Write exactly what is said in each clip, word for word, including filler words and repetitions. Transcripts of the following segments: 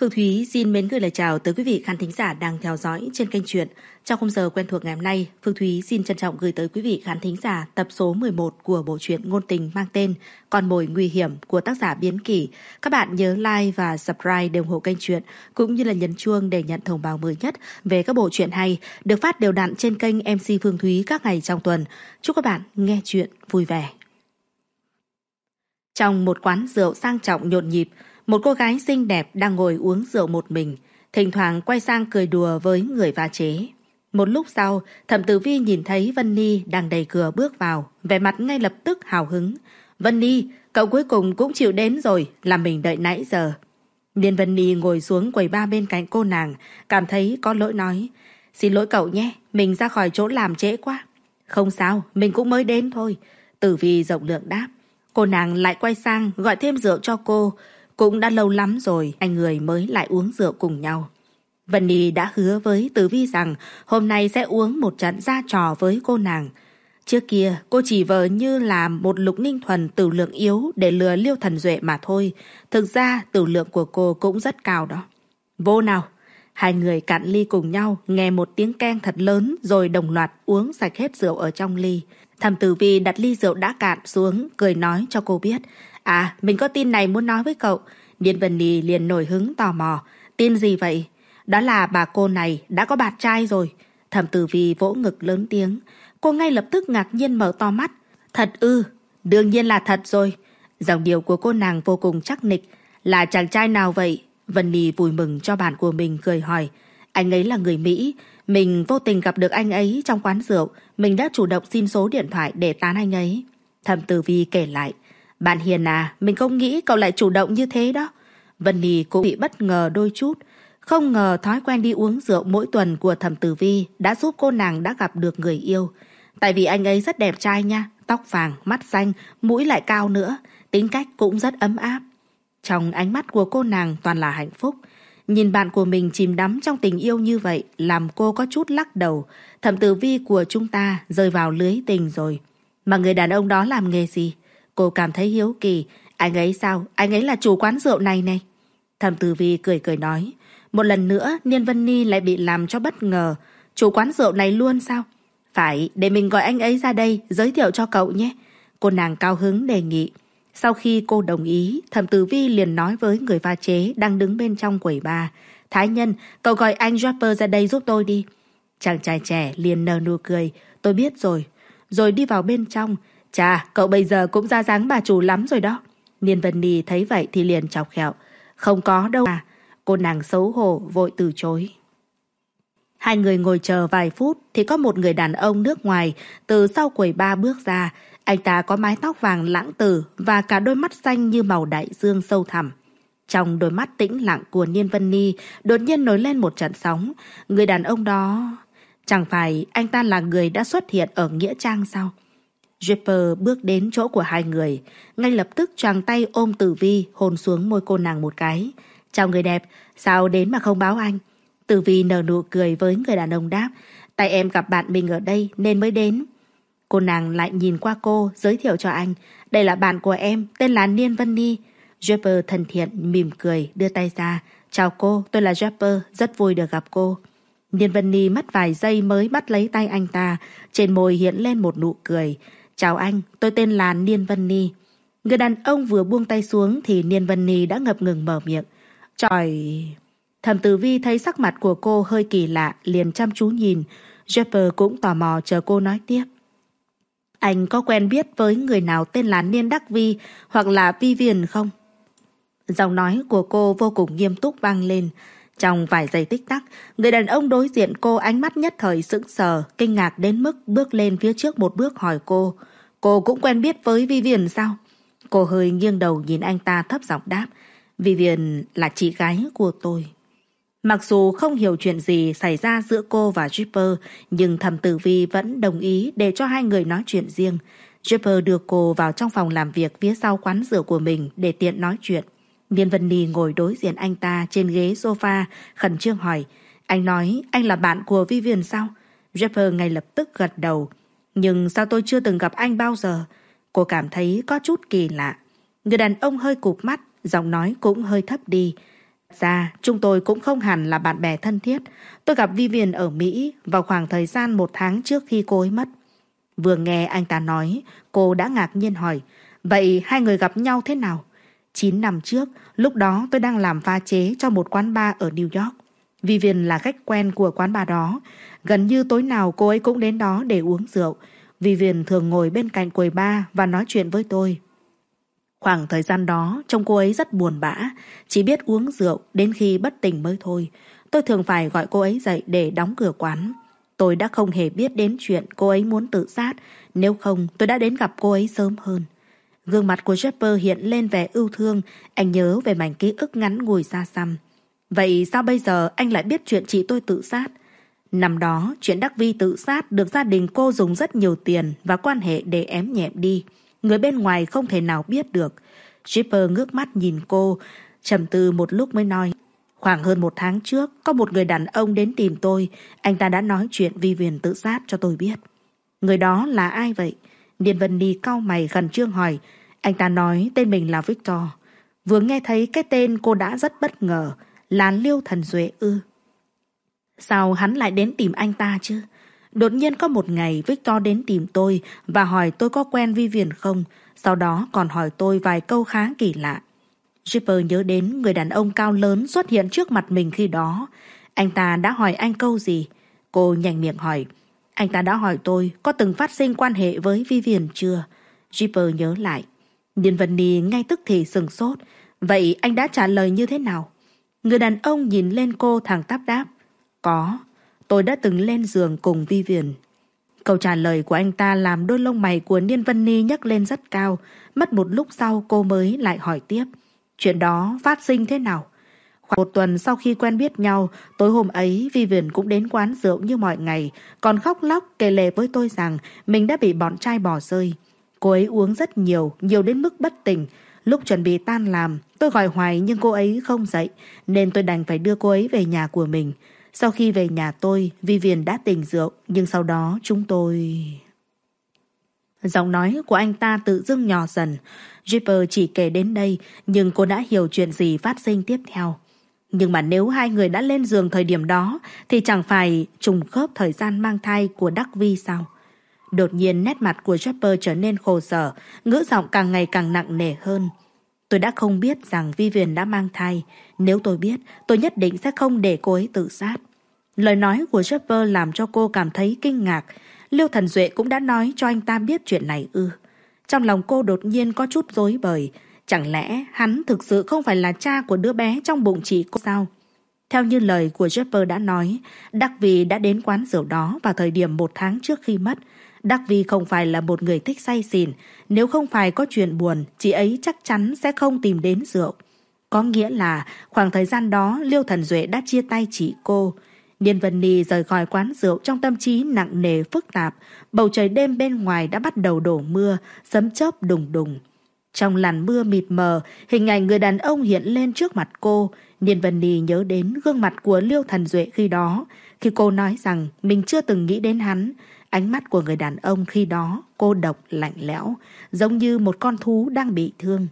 Phương Thúy xin mến gửi lời chào tới quý vị khán thính giả đang theo dõi trên kênh truyện. Trong khung giờ quen thuộc ngày hôm nay, Phương Thúy xin trân trọng gửi tới quý vị khán thính giả tập số mười một của bộ truyện ngôn tình mang tên Con mồi nguy hiểm của tác giả Biến Kỷ. Các bạn nhớ like và subscribe để ủng hộ kênh truyện, cũng như là nhấn chuông để nhận thông báo mới nhất về các bộ truyện hay được phát đều đặn trên kênh em xê Phương Thúy các ngày trong tuần. Chúc các bạn nghe truyện vui vẻ. Trong một quán rượu sang trọng nhộn nhịp, một cô gái xinh đẹp đang ngồi uống rượu một mình, thỉnh thoảng quay sang cười đùa với người pha chế. Một lúc sau, Thẩm Tử Vi nhìn thấy Vân Ni đang đẩy cửa bước vào, vẻ mặt ngay lập tức hào hứng. "Vân Ni, cậu cuối cùng cũng chịu đến rồi, làm mình đợi nãy giờ." Liên Vân Ni ngồi xuống quầy bar bên cạnh cô nàng, cảm thấy có lỗi nói: "Xin lỗi cậu nhé, mình ra khỏi chỗ làm trễ quá." "Không sao, mình cũng mới đến thôi." Tử Vi rộng lượng đáp. Cô nàng lại quay sang gọi thêm rượu cho cô. Cũng đã lâu lắm rồi anh người mới lại uống rượu cùng nhau. Vân Ni đã hứa với Tử Vi rằng hôm nay sẽ uống một trận ra trò với cô nàng. Trước kia cô chỉ vờ như là một Lục Ninh Thuần tử lượng yếu để lừa Liêu Thần Duệ mà thôi. Thực ra tử lượng của cô cũng rất cao đó. "Vô nào." Hai người cạn ly cùng nhau, nghe một tiếng keng thật lớn rồi đồng loạt uống sạch hết rượu ở trong ly. Thẩm Tử Vi đặt ly rượu đã cạn xuống, cười nói cho cô biết: "À, mình có tin này muốn nói với cậu." Điền Vân Ni liền nổi hứng tò mò. "Tin gì vậy?" "Đó là bà cô này đã có bạn trai rồi." Thẩm Tử Vi vỗ ngực lớn tiếng. Cô ngay lập tức ngạc nhiên mở to mắt. "Thật ư?" "Đương nhiên là thật rồi." Giọng điệu của cô nàng vô cùng chắc nịch. "Là chàng trai nào vậy?" Vân Ni vui mừng cho bạn của mình, cười hỏi. "Anh ấy là người Mỹ. Mình vô tình gặp được anh ấy trong quán rượu. Mình đã chủ động xin số điện thoại để tán anh ấy." Thẩm Tử Vi kể lại. "Bạn hiền à, mình không nghĩ cậu lại chủ động như thế đó." Vân Ni cũng bị bất ngờ đôi chút. Không ngờ thói quen đi uống rượu mỗi tuần của Thẩm Tử Vi đã giúp cô nàng đã gặp được người yêu. Tại vì anh ấy rất đẹp trai nha, tóc vàng, mắt xanh, mũi lại cao nữa, tính cách cũng rất ấm áp. Trong ánh mắt của cô nàng toàn là hạnh phúc. Nhìn bạn của mình chìm đắm trong tình yêu như vậy làm cô có chút lắc đầu. Thẩm Tử Vi của chúng ta rơi vào lưới tình rồi. Mà người đàn ông đó làm nghề gì? Cô cảm thấy hiếu kỳ. "Anh ấy sao? Anh ấy là chủ quán rượu này này." Thẩm Tử Vi cười cười nói. Một lần nữa Niên Vân Ni lại bị làm cho bất ngờ. "Chủ quán rượu này luôn sao?" "Phải, để mình gọi anh ấy ra đây giới thiệu cho cậu nhé." Cô nàng cao hứng đề nghị. Sau khi cô đồng ý, Thẩm Tử Vi liền nói với người pha chế đang đứng bên trong quầy bar: "Thái Nhân, cậu gọi anh Jasper ra đây giúp tôi đi." Chàng trai trẻ liền nở nụ cười. "Tôi biết rồi." Rồi đi vào bên trong. "Chà, cậu bây giờ cũng ra dáng bà chủ lắm rồi đó." Niên Vân Ni thấy vậy thì liền chọc ghẹo. "Không có đâu à." Cô nàng xấu hổ vội từ chối. Hai người ngồi chờ vài phút thì có một người đàn ông nước ngoài từ sau quầy bar bước ra. Anh ta có mái tóc vàng lãng tử và cả đôi mắt xanh như màu đại dương sâu thẳm. Trong đôi mắt tĩnh lặng của Niên Vân Ni đột nhiên nổi lên một trận sóng. Người đàn ông đó... Chẳng phải anh ta là người đã xuất hiện ở Nghĩa Trang sao? Jasper bước đến chỗ của hai người. Ngay lập tức choàng tay ôm Tử Vi, hôn xuống môi cô nàng một cái. "Chào người đẹp, sao đến mà không báo anh?" Tử Vi nở nụ cười với người đàn ông đáp. "Tại em gặp bạn mình ở đây nên mới đến." Cô nàng lại nhìn qua cô, giới thiệu cho anh. "Đây là bạn của em, tên là Niên Vân Ni." Jasper thân thiện mỉm cười đưa tay ra. "Chào cô, tôi là Jasper, rất vui được gặp cô." Niên Vân Ni mất vài giây mới bắt lấy tay anh ta. Trên môi hiện lên một nụ cười. "Chào anh, tôi tên là Niên Vân Ni." Người đàn ông vừa buông tay xuống thì Niên Vân Ni đã ngập ngừng mở miệng. "Trời..." Thẩm Tử Vi thấy sắc mặt của cô hơi kỳ lạ, liền chăm chú nhìn. Jasper cũng tò mò chờ cô nói tiếp. "Anh có quen biết với người nào tên là Niên Đắc Vi hoặc là Vivian không?" Giọng nói của cô vô cùng nghiêm túc vang lên. Trong vài giây tích tắc, người đàn ông đối diện cô ánh mắt nhất thời sững sờ, kinh ngạc đến mức bước lên phía trước một bước hỏi cô. "Cô cũng quen biết với Vivian sao?" Cô hơi nghiêng đầu nhìn anh ta thấp giọng đáp. "Vivian là chị gái của tôi." Mặc dù không hiểu chuyện gì xảy ra giữa cô và Jasper, nhưng Thẩm Tử Vi vẫn đồng ý để cho hai người nói chuyện riêng. Jasper đưa cô vào trong phòng làm việc phía sau quán rượu của mình để tiện nói chuyện. Niên Vân Ni ngồi đối diện anh ta trên ghế sofa, khẩn trương hỏi. "Anh nói anh là bạn của Vivian sao?" Jasper ngay lập tức gật đầu. "Nhưng sao tôi chưa từng gặp anh bao giờ?" Cô cảm thấy có chút kỳ lạ. Người đàn ông hơi cụp mắt, giọng nói cũng hơi thấp đi. Ra, chúng tôi cũng không hẳn là bạn bè thân thiết. Tôi gặp Vivian ở Mỹ vào khoảng thời gian một tháng trước khi cô ấy mất. Vừa nghe anh ta nói, cô đã ngạc nhiên hỏi, vậy hai người gặp nhau thế nào? Chín năm trước, lúc đó tôi đang làm pha chế cho một quán bar ở New York. Vivian là khách quen của quán bar đó. Gần như tối nào cô ấy cũng đến đó để uống rượu. Vivian thường ngồi bên cạnh quầy bar và nói chuyện với tôi. Khoảng thời gian đó, trông cô ấy rất buồn bã, chỉ biết uống rượu đến khi bất tỉnh mới thôi. Tôi thường phải gọi cô ấy dậy để đóng cửa quán. Tôi đã không hề biết đến chuyện cô ấy muốn tự sát, nếu không tôi đã đến gặp cô ấy sớm hơn. Gương mặt của Jasper hiện lên vẻ ưu thương, anh nhớ về mảnh ký ức ngắn ngủi xa xăm. Vậy sao bây giờ anh lại biết chuyện chị tôi tự sát? Năm đó, chuyện Đắc Vi tự sát được gia đình cô dùng rất nhiều tiền và quan hệ để ém nhẹm đi. Người bên ngoài không thể nào biết được. Jasper ngước mắt nhìn cô, trầm tư một lúc mới nói. Khoảng hơn một tháng trước, có một người đàn ông đến tìm tôi. Anh ta đã nói chuyện Vivian tự sát cho tôi biết. Người đó là ai vậy? Điền Vân Ni cau mày khẩn trương hỏi. Anh ta nói tên mình là Victor. Vừa nghe thấy cái tên cô đã rất bất ngờ. Là Liêu Thần Duệ ư? Sao hắn lại đến tìm anh ta chứ? Đột nhiên có một ngày Victor đến tìm tôi và hỏi tôi có quen Vivian không. Sau đó còn hỏi tôi vài câu khá kỳ lạ. Jasper nhớ đến người đàn ông cao lớn xuất hiện trước mặt mình khi đó. Anh ta đã hỏi anh câu gì? Cô nhành miệng hỏi. Anh ta đã hỏi tôi có từng phát sinh quan hệ với Vivian chưa? Jasper nhớ lại. Điền Vân Ni ngay tức thì sừng sốt. Vậy anh đã trả lời như thế nào? Người đàn ông nhìn lên cô thẳng tắp đáp. Có, tôi đã từng lên giường cùng Vivian. Câu trả lời của anh ta làm đôi lông mày của Điền Vân Ni nhấc lên rất cao. Mất một lúc sau cô mới lại hỏi tiếp. Chuyện đó phát sinh thế nào? Khoảng một tuần sau khi quen biết nhau, tối hôm ấy Vivian cũng đến quán rượu như mọi ngày, còn khóc lóc kể lể với tôi rằng mình đã bị bọn trai bỏ rơi. Cô ấy uống rất nhiều, nhiều đến mức bất tỉnh. Lúc chuẩn bị tan làm, tôi gọi hoài nhưng cô ấy không dậy, nên tôi đành phải đưa cô ấy về nhà của mình. Sau khi về nhà tôi, Vivian đã tỉnh rượu, nhưng sau đó chúng tôi... Giọng nói của anh ta tự dưng nhỏ dần. Jasper chỉ kể đến đây, nhưng cô đã hiểu chuyện gì phát sinh tiếp theo. Nhưng mà nếu hai người đã lên giường thời điểm đó, thì chẳng phải trùng khớp thời gian mang thai của Đắc Vi sao? Đột nhiên nét mặt của Jasper trở nên khổ sở, ngữ giọng càng ngày càng nặng nề hơn. Tôi đã không biết rằng Vivian đã mang thai. Nếu tôi biết, tôi nhất định sẽ không để cô ấy tự sát. Lời nói của Jasper làm cho cô cảm thấy kinh ngạc. Liêu Thần Duệ cũng đã nói cho anh ta biết chuyện này ư? Trong lòng cô đột nhiên có chút rối bời. Chẳng lẽ hắn thực sự không phải là cha của đứa bé trong bụng chị cô sao? Theo như lời của Jasper đã nói, Đắc Vi đã đến quán rượu đó vào thời điểm một tháng trước khi mất. Đắc Vi không phải là một người thích say xỉn. Nếu không phải có chuyện buồn, chị ấy chắc chắn sẽ không tìm đến rượu. Có nghĩa là khoảng thời gian đó Liêu Thần Duệ đã chia tay chị cô. Điền Vân Ni rời khỏi quán rượu trong tâm trí nặng nề phức tạp. Bầu trời đêm bên ngoài đã bắt đầu đổ mưa, sấm chớp đùng đùng. Trong làn mưa mịt mờ, hình ảnh người đàn ông hiện lên trước mặt cô. Điền Vân Ni nhớ đến gương mặt của Liêu Thần Duệ khi đó. Khi cô nói rằng mình chưa từng nghĩ đến hắn, ánh mắt của người đàn ông khi đó cô độc lạnh lẽo, giống như một con thú đang bị thương.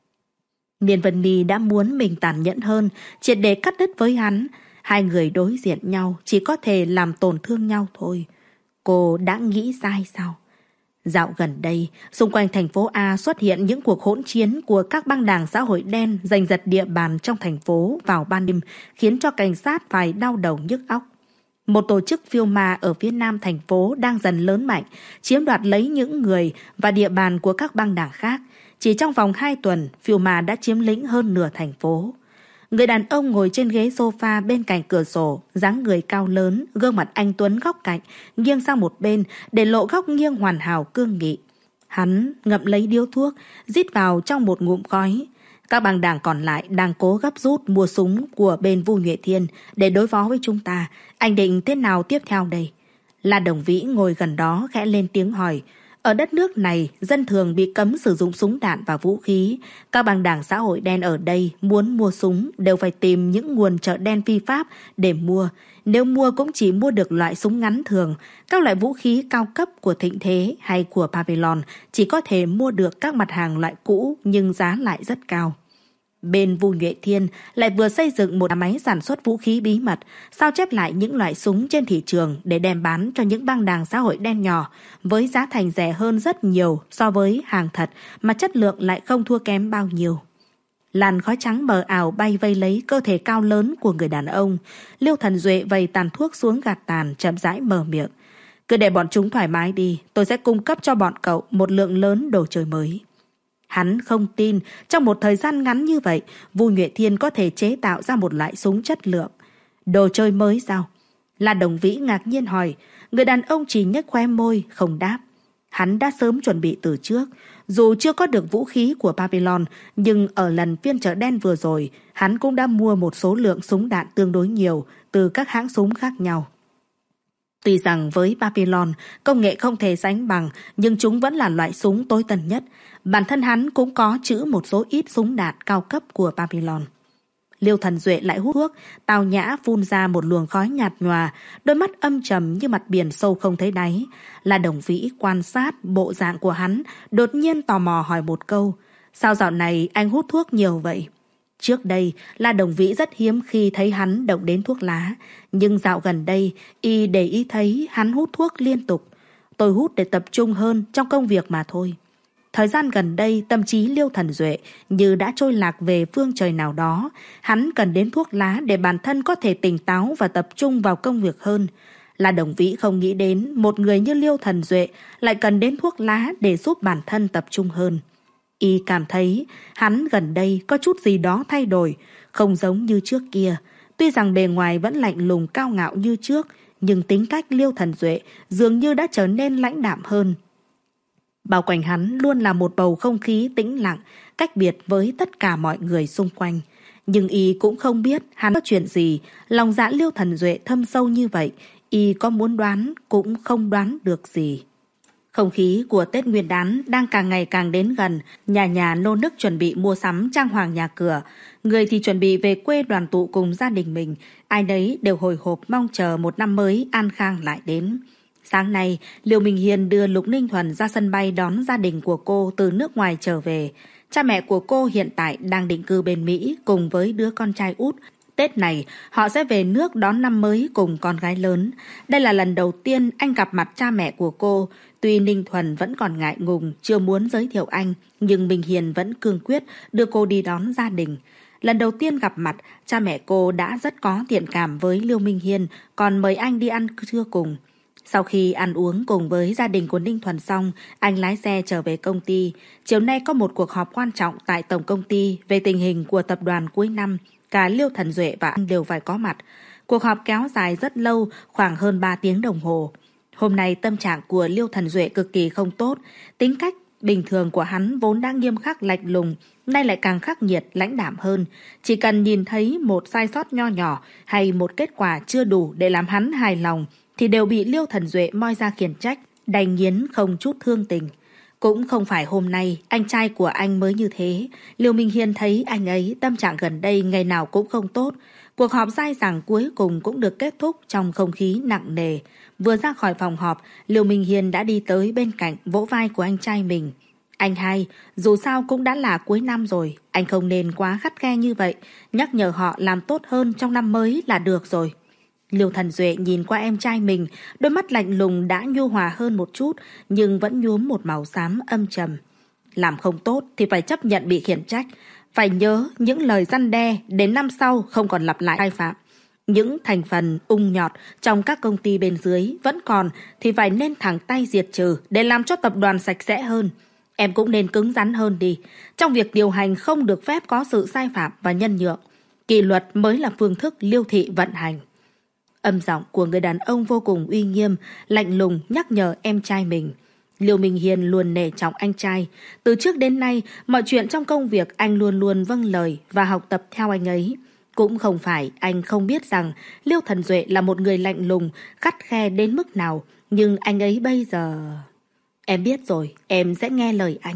Điền Vân Ni đã muốn mình tàn nhẫn hơn, triệt để cắt đứt với hắn. Hai người đối diện nhau chỉ có thể làm tổn thương nhau thôi. Cô đã nghĩ sai sao? Dạo gần đây, xung quanh thành phố A xuất hiện những cuộc hỗn chiến của các băng đảng xã hội đen giành giật địa bàn trong thành phố vào ban đêm, khiến cho cảnh sát phải đau đầu nhức óc. Một tổ chức phiêu ma ở phía nam thành phố đang dần lớn mạnh, chiếm đoạt lấy những người và địa bàn của các băng đảng khác. Chỉ trong vòng hai tuần, phiêu ma đã chiếm lĩnh hơn nửa thành phố. Người đàn ông ngồi trên ghế sofa bên cạnh cửa sổ, dáng người cao lớn, gương mặt anh tuấn góc cạnh, nghiêng sang một bên để lộ góc nghiêng hoàn hảo cương nghị. Hắn ngậm lấy điếu thuốc, rít vào trong một ngụm khói. Các băng đảng còn lại đang cố gấp rút mua súng của bên Vu Nhuệ Thiên để đối phó với chúng ta. Anh định thế nào tiếp theo đây? La Đồng Vĩ ngồi gần đó khẽ lên tiếng hỏi. Ở đất nước này, dân thường bị cấm sử dụng súng đạn và vũ khí. Các băng đảng xã hội đen ở đây muốn mua súng đều phải tìm những nguồn chợ đen phi pháp để mua. Nếu mua cũng chỉ mua được loại súng ngắn thường. Các loại vũ khí cao cấp của Thịnh Thế hay của Pavilion chỉ có thể mua được các mặt hàng loại cũ nhưng giá lại rất cao. Bên Vu Nhuệ Thiên lại vừa xây dựng một nhà máy sản xuất vũ khí bí mật, sao chép lại những loại súng trên thị trường để đem bán cho những băng đảng xã hội đen nhỏ với giá thành rẻ hơn rất nhiều so với hàng thật mà chất lượng lại không thua kém bao nhiêu. Làn khói trắng mờ ảo bay vây lấy cơ thể cao lớn của người đàn ông. Liêu Thần Duệ vầy tàn thuốc xuống gạt tàn, chậm rãi mở miệng. Cứ để bọn chúng thoải mái đi, tôi sẽ cung cấp cho bọn cậu một lượng lớn đồ chơi mới. Hắn không tin trong một thời gian ngắn như vậy, Vu Nhuệ Thiên có thể chế tạo ra một loại súng chất lượng. Đồ chơi mới sao? La Đồng Vĩ ngạc nhiên hỏi. Người đàn ông chỉ nhếch khóe môi, không đáp. Hắn đã sớm chuẩn bị từ trước. Dù chưa có được vũ khí của Babylon, nhưng ở lần phiên chợ đen vừa rồi, hắn cũng đã mua một số lượng súng đạn tương đối nhiều từ các hãng súng khác nhau. Tuy rằng với Babylon, công nghệ không thể sánh bằng, nhưng chúng vẫn là loại súng tối tân nhất. Bản thân hắn cũng có trữ một số ít súng đạn cao cấp của Babylon. Liêu Thần Duệ lại hút thuốc, tào nhã phun ra một luồng khói nhạt nhòa, đôi mắt âm trầm như mặt biển sâu không thấy đáy. La Đồng Vĩ quan sát bộ dạng của hắn, đột nhiên tò mò hỏi một câu. Sao dạo này anh hút thuốc nhiều vậy? Trước đây, La Đồng Vĩ rất hiếm khi thấy hắn động đến thuốc lá, nhưng dạo gần đây, y để ý thấy hắn hút thuốc liên tục. Tôi hút để tập trung hơn trong công việc mà thôi. Thời gian gần đây, tâm trí Liêu Thần Duệ như đã trôi lạc về phương trời nào đó. Hắn cần đến thuốc lá để bản thân có thể tỉnh táo và tập trung vào công việc hơn. La Đồng Vĩ không nghĩ đến một người như Liêu Thần Duệ lại cần đến thuốc lá để giúp bản thân tập trung hơn. Y cảm thấy hắn gần đây có chút gì đó thay đổi, không giống như trước kia. Tuy rằng bề ngoài vẫn lạnh lùng cao ngạo như trước, nhưng tính cách Liêu Thần Duệ dường như đã trở nên lãnh đạm hơn. Bao quanh hắn luôn là một bầu không khí tĩnh lặng, cách biệt với tất cả mọi người xung quanh. Nhưng y cũng không biết hắn có chuyện gì, lòng dạ Liêu Thần Duệ thâm sâu như vậy, y có muốn đoán cũng không đoán được gì. Không khí của Tết Nguyên đán đang càng ngày càng đến gần, nhà nhà nô nức chuẩn bị mua sắm trang hoàng nhà cửa. Người thì chuẩn bị về quê đoàn tụ cùng gia đình mình, ai nấy đều hồi hộp mong chờ một năm mới an khang lại đến. Sáng nay, Liêu Minh Hiên đưa Lục Ninh Thuần ra sân bay đón gia đình của cô từ nước ngoài trở về. Cha mẹ của cô hiện tại đang định cư bên Mỹ cùng với đứa con trai út. Tết này, họ sẽ về nước đón năm mới cùng con gái lớn. Đây là lần đầu tiên anh gặp mặt cha mẹ của cô. Tuy Ninh Thuần vẫn còn ngại ngùng, chưa muốn giới thiệu anh, nhưng Minh Hiền vẫn cương quyết đưa cô đi đón gia đình. Lần đầu tiên gặp mặt, cha mẹ cô đã rất có thiện cảm với Liêu Minh Hiên, còn mời anh đi ăn trưa cùng. Sau khi ăn uống cùng với gia đình của Ninh Thuần xong, anh lái xe trở về công ty. Chiều nay có một cuộc họp quan trọng tại tổng công ty về tình hình của tập đoàn cuối năm. Cả Liêu Thần Duệ và anh đều phải có mặt. Cuộc họp kéo dài rất lâu, khoảng hơn ba tiếng đồng hồ. Hôm nay tâm trạng của Liêu Thần Duệ cực kỳ không tốt. Tính cách bình thường của hắn vốn đã nghiêm khắc lạnh lùng, nay lại càng khắc nghiệt lãnh đạm hơn. Chỉ cần nhìn thấy một sai sót nho nhỏ hay một kết quả chưa đủ để làm hắn hài lòng thì đều bị Liêu Thần Duệ moi ra khiển trách, đành nghiến không chút thương tình. Cũng không phải hôm nay anh trai của anh mới như thế. Liêu Minh Hiên thấy anh ấy tâm trạng gần đây ngày nào cũng không tốt. Cuộc họp dai dẳng cuối cùng cũng được kết thúc trong không khí nặng nề. Vừa ra khỏi phòng họp, Liêu Minh Hiên đã đi tới bên cạnh vỗ vai của anh trai mình. Anh hai, dù sao cũng đã là cuối năm rồi, anh không nên quá khắt khe như vậy. Nhắc nhở họ làm tốt hơn trong năm mới là được rồi. Liêu Thần Duệ nhìn qua em trai mình, đôi mắt lạnh lùng đã nhu hòa hơn một chút, nhưng vẫn nhuốm một màu xám âm trầm. Làm không tốt thì phải chấp nhận bị khiển trách. Phải nhớ những lời răn đe đến năm sau không còn lặp lại sai phạm. Những thành phần ung nhọt trong các công ty bên dưới vẫn còn thì phải nên thẳng tay diệt trừ để làm cho tập đoàn sạch sẽ hơn. Em cũng nên cứng rắn hơn đi. Trong việc điều hành không được phép có sự sai phạm và nhân nhượng. Kỷ luật mới là phương thức Liêu thị vận hành. Âm giọng của người đàn ông vô cùng uy nghiêm, lạnh lùng nhắc nhở em trai mình. Liêu Minh Hiên luôn nể trọng anh trai. Từ trước đến nay, mọi chuyện trong công việc anh luôn luôn vâng lời và học tập theo anh ấy. Cũng không phải anh không biết rằng Liêu Thần Duệ là một người lạnh lùng, khắt khe đến mức nào. Nhưng anh ấy bây giờ... Em biết rồi, em sẽ nghe lời anh.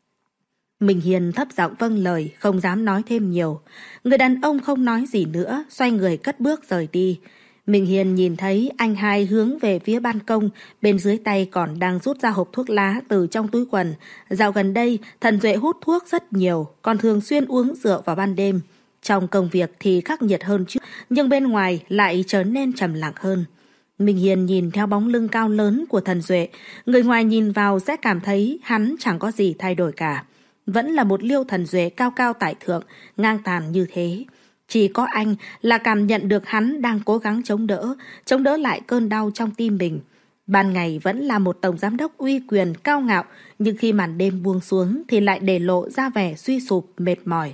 Minh Hiền thấp giọng vâng lời, không dám nói thêm nhiều. Người đàn ông không nói gì nữa, xoay người cất bước rời đi. Minh Hiền nhìn thấy anh hai hướng về phía ban công, bên dưới tay còn đang rút ra hộp thuốc lá từ trong túi quần. Dạo gần đây, Thần Duệ hút thuốc rất nhiều, còn thường xuyên uống rượu vào ban đêm. Trong công việc thì khắc nghiệt hơn trước, nhưng bên ngoài lại trở nên trầm lặng hơn. Minh Hiền nhìn theo bóng lưng cao lớn của Thần Duệ, người ngoài nhìn vào sẽ cảm thấy hắn chẳng có gì thay đổi cả. Vẫn là một Liêu Thần Duệ cao cao tại thượng, ngang tàn như thế. Chỉ có anh là cảm nhận được hắn đang cố gắng chống đỡ, chống đỡ lại cơn đau trong tim mình. Ban ngày vẫn là một tổng giám đốc uy quyền cao ngạo, nhưng khi màn đêm buông xuống thì lại để lộ ra vẻ suy sụp, mệt mỏi.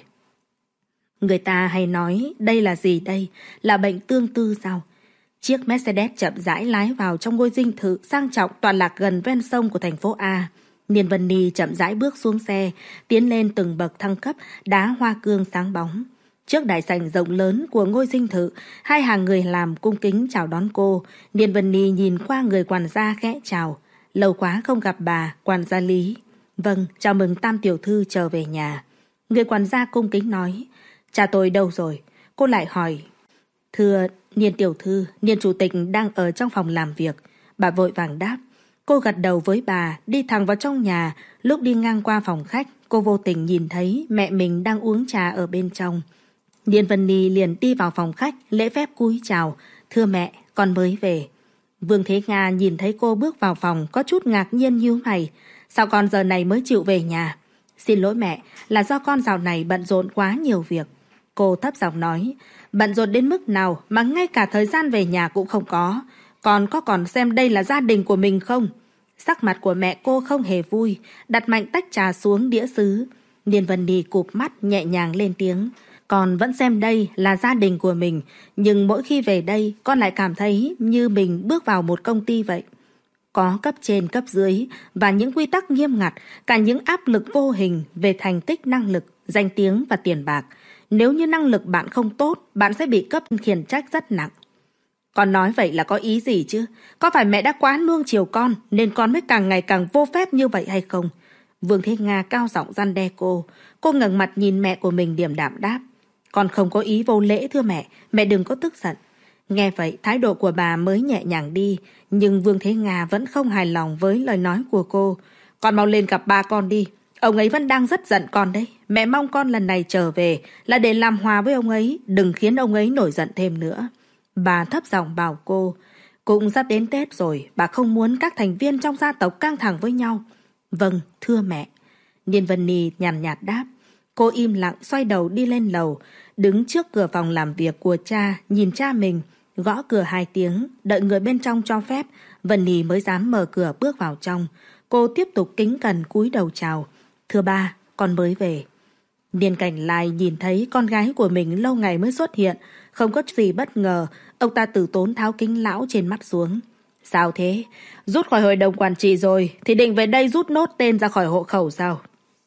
Người ta hay nói đây là gì đây? Là bệnh tương tư sao? Chiếc Mercedes chậm rãi lái vào trong ngôi dinh thự sang trọng tọa lạc gần ven sông của thành phố A. Niên Vân Ni chậm rãi bước xuống xe, tiến lên từng bậc thang cấp, đá hoa cương sáng bóng. Trước đại sảnh rộng lớn của ngôi dinh thự, hai hàng người làm cung kính chào đón cô. Niên Vân Ni nhìn qua người quản gia khẽ chào. Lâu quá không gặp bà, quản gia Lý. Vâng, chào mừng Tam tiểu thư trở về nhà. Người quản gia cung kính nói, cha tôi đâu rồi? Cô lại hỏi, thưa Niên tiểu thư, Niên chủ tịch đang ở trong phòng làm việc. Bà vội vàng đáp. Cô gật đầu với bà, đi thẳng vào trong nhà. Lúc đi ngang qua phòng khách, cô vô tình nhìn thấy mẹ mình đang uống trà ở bên trong. Niên Vân Ni liền đi vào phòng khách, lễ phép cúi chào, thưa mẹ, con mới về. Vương Thế Nga nhìn thấy cô bước vào phòng, có chút ngạc nhiên nhíu mày. Sao con giờ này mới chịu về nhà? Xin lỗi mẹ, là do con dạo này bận rộn quá nhiều việc. Cô thấp giọng nói, bận rộn đến mức nào mà ngay cả thời gian về nhà cũng không có. Con có còn xem đây là gia đình của mình không? Sắc mặt của mẹ cô không hề vui, đặt mạnh tách trà xuống đĩa sứ. Niên Vân Ni cụp mắt nhẹ nhàng lên tiếng, con vẫn xem đây là gia đình của mình, nhưng mỗi khi về đây con lại cảm thấy như mình bước vào một công ty vậy. Có cấp trên cấp dưới và những quy tắc nghiêm ngặt, cả những áp lực vô hình về thành tích, năng lực, danh tiếng và tiền bạc. Nếu như năng lực bạn không tốt, bạn sẽ bị cấp khiển trách rất nặng. Con nói vậy là có ý gì chứ? Có phải mẹ đã quá nuông chiều con nên con mới càng ngày càng vô phép như vậy hay không? Vương Thế Nga cao giọng răn đe cô. Cô ngẩng mặt nhìn mẹ của mình điềm đạm đáp, con không có ý vô lễ thưa mẹ, mẹ đừng có tức giận. Nghe vậy thái độ của bà mới nhẹ nhàng đi, nhưng Vương Thế Nga vẫn không hài lòng với lời nói của cô. Con mau lên gặp ba con đi, ông ấy vẫn đang rất giận con đấy. Mẹ mong con lần này trở về là để làm hòa với ông ấy, đừng khiến ông ấy nổi giận thêm nữa. Bà thấp giọng bảo cô, cũng sắp đến Tết rồi, bà không muốn các thành viên trong gia tộc căng thẳng với nhau. Vâng, thưa mẹ. Niên Vân Ni nhàn nhạt đáp. Cô im lặng xoay đầu đi lên lầu, đứng trước cửa phòng làm việc của cha, nhìn cha mình, gõ cửa hai tiếng, đợi người bên trong cho phép, Vân Ni mới dám mở cửa bước vào trong. Cô tiếp tục kính cẩn cúi đầu chào, thưa ba, con mới về. Niên Cảnh Lai nhìn thấy con gái của mình lâu ngày mới xuất hiện, không có gì bất ngờ, ông ta từ tốn tháo kính lão trên mắt xuống. Sao thế? Rút khỏi hội đồng quản trị rồi, thì định về đây rút nốt tên ra khỏi hộ khẩu sao?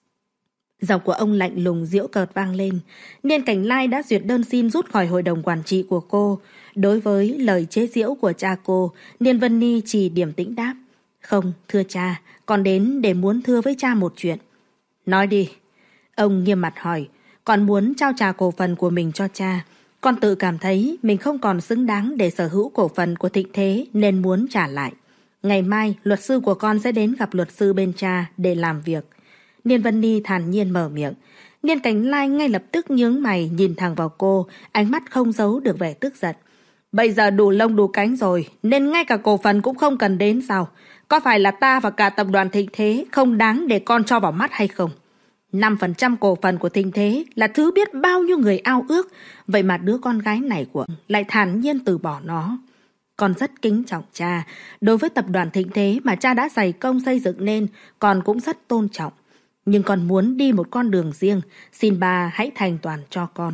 Giọng của ông lạnh lùng giễu cợt vang lên. Niên Cảnh Lai đã duyệt đơn xin rút khỏi hội đồng quản trị của cô. Đối với lời chế giễu của cha cô, Niên Vân Ni chỉ điềm tĩnh đáp. Không, thưa cha, con đến để muốn thưa với cha một chuyện. Nói đi. Ông nghiêm mặt hỏi. Con muốn trao trả cổ phần của mình cho cha. Con tự cảm thấy mình không còn xứng đáng để sở hữu cổ phần của Thịnh Thế nên muốn trả lại. Ngày mai, luật sư của con sẽ đến gặp luật sư bên cha để làm việc. Niên Vân Ni thản nhiên mở miệng. Niên Cảnh Lai ngay lập tức nhướng mày nhìn thẳng vào cô, ánh mắt không giấu được vẻ tức giận. Bây giờ đủ lông đủ cánh rồi, nên ngay cả cổ phần cũng không cần đến sao? Có phải là ta và cả tập đoàn Thịnh Thế không đáng để con cho vào mắt hay không? năm phần trăm cổ phần của Thịnh Thế là thứ biết bao nhiêu người ao ước, vậy mà đứa con gái này của lại thản nhiên từ bỏ nó. Con rất kính trọng cha, đối với tập đoàn Thịnh Thế mà cha đã dày công xây dựng nên, con cũng rất tôn trọng. Nhưng con muốn đi một con đường riêng, xin ba hãy thành toàn cho con.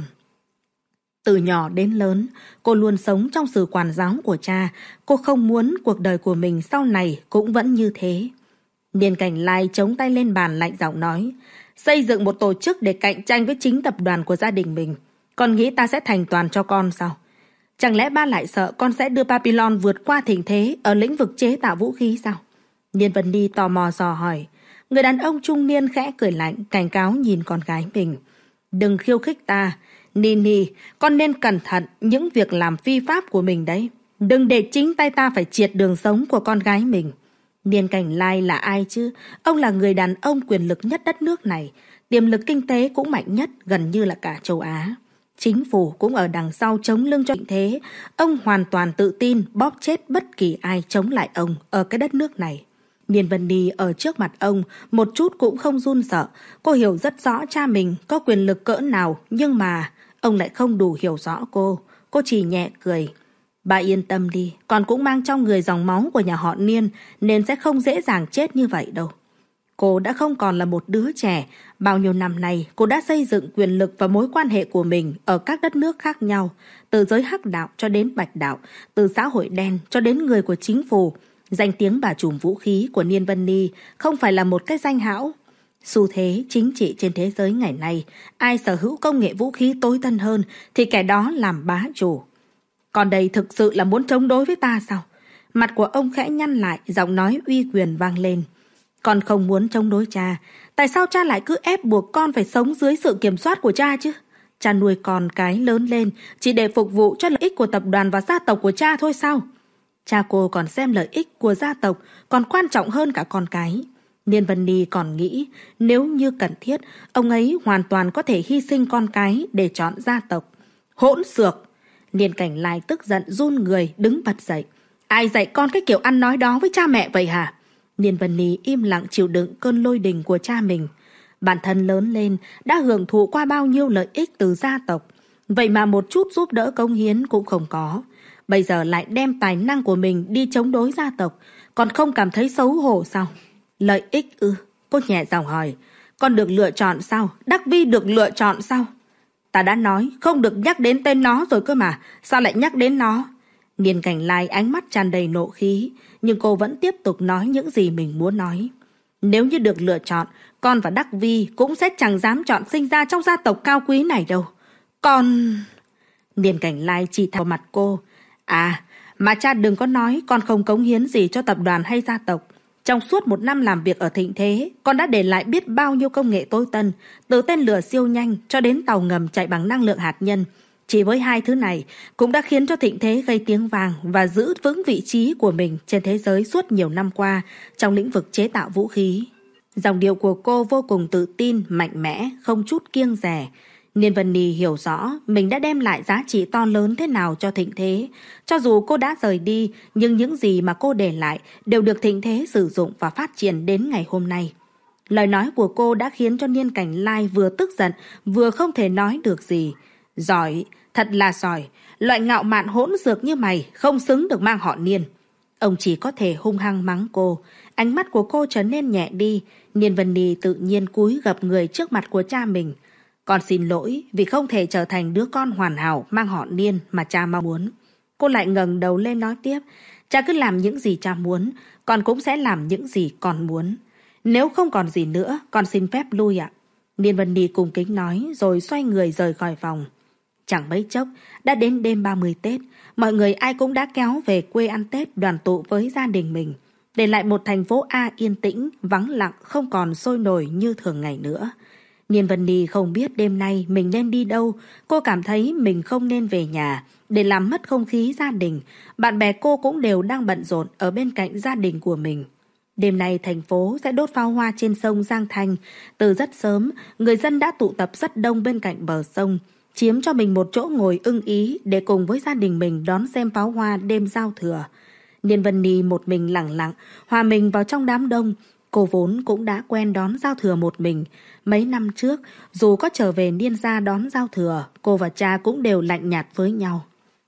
Từ nhỏ đến lớn, cô luôn sống trong sự quản giáo của cha. Cô không muốn cuộc đời của mình sau này cũng vẫn như thế. Niên Cảnh Lai chống tay lên bàn lạnh giọng nói, xây dựng một tổ chức để cạnh tranh với chính tập đoàn của gia đình mình. Con nghĩ ta sẽ thành toàn cho con sao? Chẳng lẽ ba lại sợ con sẽ đưa Babylon vượt qua Thịnh Thế ở lĩnh vực chế tạo vũ khí sao? Niên Vân Ni tò mò dò hỏi. Người đàn ông trung niên khẽ cười lạnh, cảnh cáo nhìn con gái mình. Đừng khiêu khích ta. Nini, con nên cẩn thận những việc làm phi pháp của mình đấy. Đừng để chính tay ta phải triệt đường sống của con gái mình. Niên Cảnh Lai là ai chứ? Ông là người đàn ông quyền lực nhất đất nước này. Tiềm lực kinh tế cũng mạnh nhất gần như là cả châu Á. Chính phủ cũng ở đằng sau chống lưng cho Thịnh Thế. Ông hoàn toàn tự tin bóp chết bất kỳ ai chống lại ông ở cái đất nước này. Niên Vân Ni ở trước mặt ông một chút cũng không run sợ. Cô hiểu rất rõ cha mình có quyền lực cỡ nào, nhưng mà ông lại không đủ hiểu rõ cô. Cô chỉ nhẹ cười. Bà yên tâm đi, con cũng mang trong người dòng máu của nhà họ Niên nên sẽ không dễ dàng chết như vậy đâu. Cô đã không còn là một đứa trẻ. Bao nhiêu năm nay cô đã xây dựng quyền lực và mối quan hệ của mình ở các đất nước khác nhau, từ giới hắc đạo cho đến bạch đạo, từ xã hội đen cho đến người của chính phủ. Danh tiếng bà trùm vũ khí của Niên Vân Ni không phải là một cái danh hão. Xu thế chính trị trên thế giới ngày nay, ai sở hữu công nghệ vũ khí tối tân hơn thì kẻ đó làm bá chủ. Còn đây thực sự là muốn chống đối với ta sao? Mặt của ông khẽ nhăn lại, giọng nói uy quyền vang lên. Con không muốn chống đối cha. Tại sao cha lại cứ ép buộc con phải sống dưới sự kiểm soát của cha chứ? Cha nuôi con cái lớn lên chỉ để phục vụ cho lợi ích của tập đoàn và gia tộc của cha thôi sao? Cha cô còn xem lợi ích của gia tộc còn quan trọng hơn cả con cái. Niên Vân Ni còn nghĩ nếu như cần thiết, ông ấy hoàn toàn có thể hy sinh con cái để chọn gia tộc. Hỗn xược! Niên Cảnh Lai tức giận run người đứng bật dậy. Ai dạy con cái kiểu ăn nói đó với cha mẹ vậy hả? Niên Vân Ni im lặng chịu đựng cơn lôi đình của cha mình. Bản thân lớn lên đã hưởng thụ qua bao nhiêu lợi ích từ gia tộc, vậy mà một chút giúp đỡ cống hiến cũng không có. Bây giờ lại đem tài năng của mình đi chống đối gia tộc, còn không cảm thấy xấu hổ sao? Lợi ích ư? Cô nhẹ giọng hỏi. Con được lựa chọn sao? Đắc Vi được lựa chọn sao? Ta đã nói không được nhắc đến tên nó rồi cơ mà, sao lại nhắc đến nó? Niên Cảnh Lai ánh mắt tràn đầy nộ khí, nhưng cô vẫn tiếp tục nói những gì mình muốn nói. Nếu như được lựa chọn, con và Đắc Vi cũng sẽ chẳng dám chọn sinh ra trong gia tộc cao quý này đâu. Con... Niên Cảnh Lai chỉ thẳng vào mặt cô. À, mà cha đừng có nói con không cống hiến gì cho tập đoàn hay gia tộc. Trong suốt một năm làm việc ở Thịnh Thế, con đã để lại biết bao nhiêu công nghệ tối tân, từ tên lửa siêu nhanh cho đến tàu ngầm chạy bằng năng lượng hạt nhân. Chỉ với hai thứ này cũng đã khiến cho Thịnh Thế gây tiếng vang và giữ vững vị trí của mình trên thế giới suốt nhiều năm qua trong lĩnh vực chế tạo vũ khí. Dòng điệu của cô vô cùng tự tin, mạnh mẽ, không chút kiêng dè. Niên Vân Ni hiểu rõ mình đã đem lại giá trị to lớn thế nào cho Thịnh Thế. Cho dù cô đã rời đi, nhưng những gì mà cô để lại đều được Thịnh Thế sử dụng và phát triển đến ngày hôm nay. Lời nói của cô đã khiến cho Niên Cảnh Lai vừa tức giận, vừa không thể nói được gì. Giỏi, thật là giỏi. Loại ngạo mạn hỗn xược như mày không xứng được mang họ Niên. Ông chỉ có thể hung hăng mắng cô. Ánh mắt của cô trở nên nhẹ đi. Niên Vân Ni tự nhiên cúi gập người trước mặt của cha mình. Con xin lỗi vì không thể trở thành đứa con hoàn hảo mang họ Niên mà cha mong muốn. Cô lại ngẩng đầu lên nói tiếp. Cha cứ làm những gì cha muốn, con cũng sẽ làm những gì con muốn. Nếu không còn gì nữa, con xin phép lui ạ. Niên Vân Ni cung kính nói rồi xoay người rời khỏi phòng. Chẳng mấy chốc, đã đến đêm ba mươi Tết, mọi người ai cũng đã kéo về quê ăn Tết đoàn tụ với gia đình mình, để lại một thành phố A yên tĩnh, vắng lặng, không còn sôi nổi như thường ngày nữa. Niên Vân Ni không biết đêm nay mình nên đi đâu, cô cảm thấy mình không nên về nhà, để làm mất không khí gia đình. Bạn bè cô cũng đều đang bận rộn ở bên cạnh gia đình của mình. Đêm nay thành phố sẽ đốt pháo hoa trên sông Giang Thanh. Từ rất sớm, người dân đã tụ tập rất đông bên cạnh bờ sông, chiếm cho mình một chỗ ngồi ưng ý để cùng với gia đình mình đón xem pháo hoa đêm giao thừa. Niên Vân Ni một mình lặng lặng, hòa mình vào trong đám đông. Cô vốn cũng đã quen đón giao thừa một mình. Mấy năm trước, dù có trở về Niên gia đón giao thừa, cô và cha cũng đều lạnh nhạt với nhau.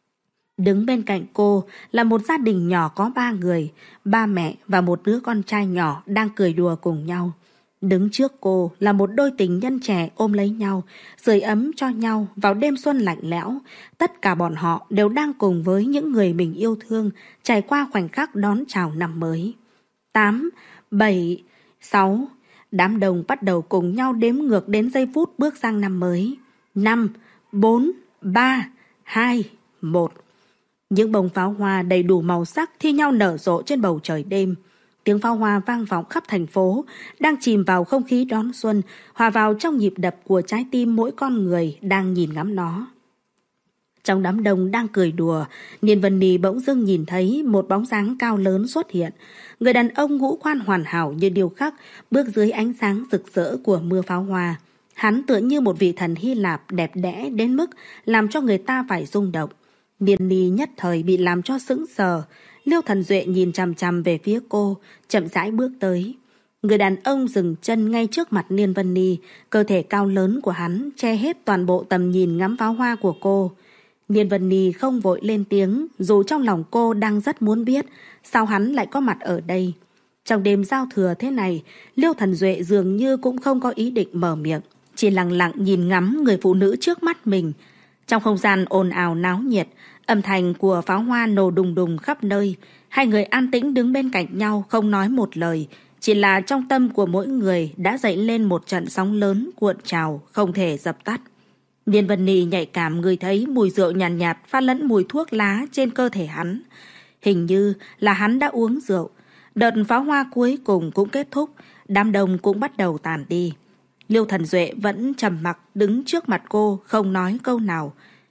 Đứng bên cạnh cô là một gia đình nhỏ có ba người, ba mẹ và một đứa con trai nhỏ đang cười đùa cùng nhau. Đứng trước cô là một đôi tình nhân trẻ ôm lấy nhau, sưởi ấm cho nhau vào đêm xuân lạnh lẽo. Tất cả bọn họ đều đang cùng với những người mình yêu thương trải qua khoảnh khắc đón chào năm mới. Tám, bảy, sáu, đám đông bắt đầu cùng nhau đếm ngược đến giây phút bước sang năm mới. Năm, bốn, ba, hai, một. Những bông pháo hoa đầy đủ màu sắc thi nhau nở rộ trên bầu trời đêm. Tiếng pháo hoa vang vọng khắp thành phố, đang chìm vào không khí đón xuân, hòa vào trong nhịp đập của trái tim mỗi con người đang nhìn ngắm nó. Trong đám đông đang cười đùa, Niên Vân Ni bỗng dưng nhìn thấy một bóng dáng cao lớn xuất hiện. Người đàn ông ngũ quan hoàn hảo như điêu khắc, bước dưới ánh sáng rực rỡ của mưa pháo hoa. Hắn tựa như một vị thần Hy Lạp đẹp đẽ đến mức làm cho người ta phải rung động. Niên Ni nhất thời bị làm cho sững sờ. Liêu Thần Duệ nhìn chằm chằm về phía cô, chậm rãi bước tới. Người đàn ông dừng chân ngay trước mặt Niên Vân Ni, cơ thể cao lớn của hắn che hết toàn bộ tầm nhìn ngắm pháo hoa của cô. Niên Vân Ni không vội lên tiếng, dù trong lòng cô đang rất muốn biết sao hắn lại có mặt ở đây. Trong đêm giao thừa thế này, Liêu Thần Duệ dường như cũng không có ý định mở miệng, chỉ lặng lặng nhìn ngắm người phụ nữ trước mắt mình. Trong không gian ồn ào náo nhiệt, âm thanh của pháo hoa nổ đùng đùng khắp nơi. Hai người an tĩnh đứng bên cạnh nhau không nói một lời, chỉ là trong tâm của mỗi người đã dậy lên một trận sóng lớn cuộn trào không thể dập tắt. Niên Vân Ni nhạy cảm ngửi thấy mùi rượu nhàn nhạt, nhạt pha lẫn mùi thuốc lá trên cơ thể hắn. Hình như là hắn đã uống rượu. Đợt pháo hoa cuối cùng cũng kết thúc, đám đông cũng bắt đầu tàn đi. Liêu Thần Duệ vẫn trầm mặc đứng trước mặt cô, không nói câu nào.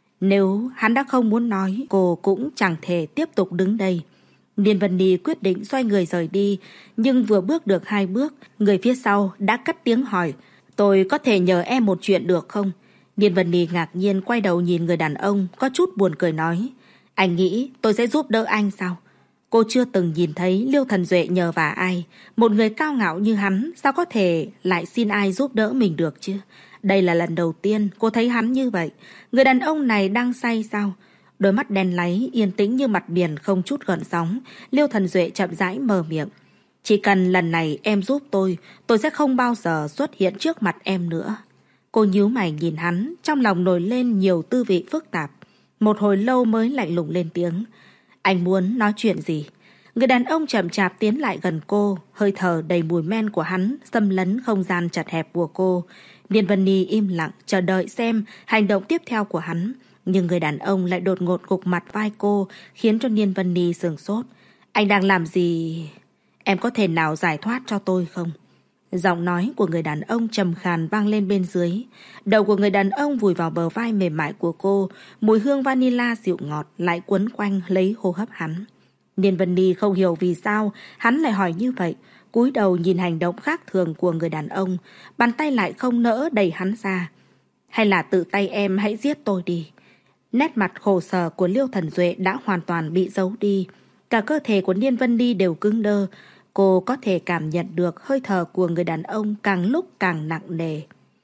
Nếu hắn đã không muốn nói, cô cũng chẳng thể tiếp tục đứng đây. Niên Vân Ni quyết định xoay người rời đi, nhưng vừa bước được hai bước, người phía sau đã cất tiếng hỏi, tôi có thể nhờ em một chuyện được không? Niên Vân Ni ngạc nhiên quay đầu nhìn người đàn ông, có chút buồn cười nói, anh nghĩ tôi sẽ giúp đỡ anh sao? Cô chưa từng nhìn thấy Liêu Thần Duệ nhờ vả ai. Một người cao ngạo như hắn sao có thể lại xin ai giúp đỡ mình được chứ? Đây là lần đầu tiên cô thấy hắn như vậy. Người đàn ông này đang say sao? Đôi mắt đen láy yên tĩnh như mặt biển không chút gợn sóng. Liêu Thần Duệ chậm rãi mở miệng. Chỉ cần lần này em giúp tôi, tôi sẽ không bao giờ xuất hiện trước mặt em nữa. Cô nhíu mày nhìn hắn, trong lòng nổi lên nhiều tư vị phức tạp. Một hồi lâu mới lạnh lùng lên tiếng. Anh muốn nói chuyện gì? Người đàn ông chậm chạp tiến lại gần cô, hơi thở đầy mùi men của hắn xâm lấn không gian chật hẹp của cô. Niên Vân Ni im lặng chờ đợi xem hành động tiếp theo của hắn, nhưng người đàn ông lại đột ngột gục mặt vai cô, khiến cho Niên Vân Ni sửng sốt. Anh đang làm gì? Em có thể nào giải thoát cho tôi không? Giọng nói của người đàn ông trầm khàn vang lên bên dưới. Đầu của người đàn ông vùi vào bờ vai mềm mại của cô, mùi hương vanilla dịu ngọt lại quấn quanh lấy hô hấp hắn. Niên Vân Ni không hiểu vì sao hắn lại hỏi như vậy, cúi đầu nhìn hành động khác thường của người đàn ông, bàn tay lại không nỡ đẩy hắn ra. Hay là tự tay em hãy giết tôi đi. Nét mặt khổ sở của Liêu Thần Duệ đã hoàn toàn bị giấu đi. Cả cơ thể của Niên Vân Ni đều cứng đơ. Cô có thể cảm nhận được hơi thở của người đàn ông càng lúc càng nặng nề.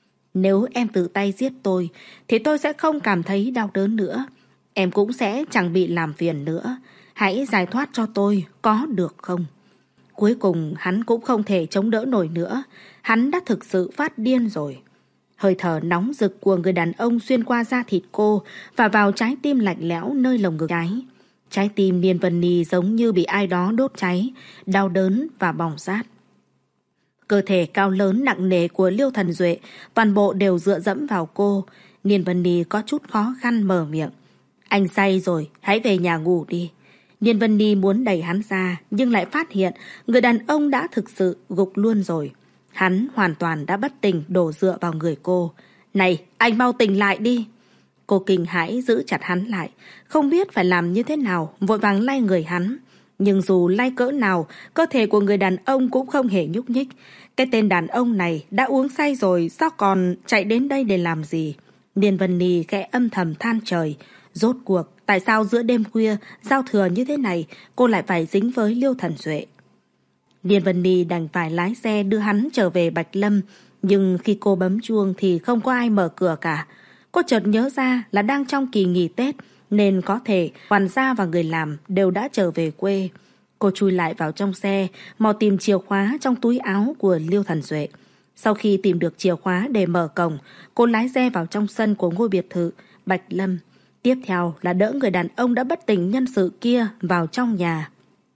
Nếu em tự tay giết tôi, thì tôi sẽ không cảm thấy đau đớn nữa. Em cũng sẽ chẳng bị làm phiền nữa. Hãy giải thoát cho tôi, có được không? Cuối cùng hắn cũng không thể chống đỡ nổi nữa. Hắn đã thực sự phát điên rồi. Hơi thở nóng rực của người đàn ông xuyên qua da thịt cô và vào trái tim lạnh lẽo nơi lồng ngực trái. Trái tim Niên Vân Ni giống như bị ai đó đốt cháy, đau đớn và bỏng rát. Cơ thể cao lớn nặng nề của Liêu Thần Duệ toàn bộ đều dựa dẫm vào cô. Niên Vân Ni có chút khó khăn mở miệng. Anh say rồi, hãy về nhà ngủ đi. Niên Vân Ni muốn đẩy hắn ra, nhưng lại phát hiện người đàn ông đã thực sự gục luôn rồi. Hắn hoàn toàn đã bất tỉnh đổ dựa vào người cô. Này, anh mau tỉnh lại đi. Cô kinh hãi giữ chặt hắn lại, không biết phải làm như thế nào, vội vàng lay người hắn. Nhưng dù lay cỡ nào, cơ thể của người đàn ông cũng không hề nhúc nhích. Cái tên đàn ông này đã uống say rồi, sao còn chạy đến đây để làm gì? Niên Vân Ni khẽ âm thầm than trời. Rốt cuộc, tại sao giữa đêm khuya, giao thừa như thế này, cô lại phải dính với Liêu Thần Duệ? Niên Vân Ni đành phải lái xe đưa hắn trở về Bạch Lâm, nhưng khi cô bấm chuông thì không có ai mở cửa cả. Cô chợt nhớ ra là đang trong kỳ nghỉ Tết, nên có thể quản gia và người làm đều đã trở về quê. Cô chui lại vào trong xe, mò tìm chìa khóa trong túi áo của Liêu Thần Duệ. Sau khi tìm được chìa khóa để mở cổng, cô lái xe vào trong sân của ngôi biệt thự Bạch Lâm. Tiếp theo là đỡ người đàn ông đã bất tỉnh nhân sự kia vào trong nhà.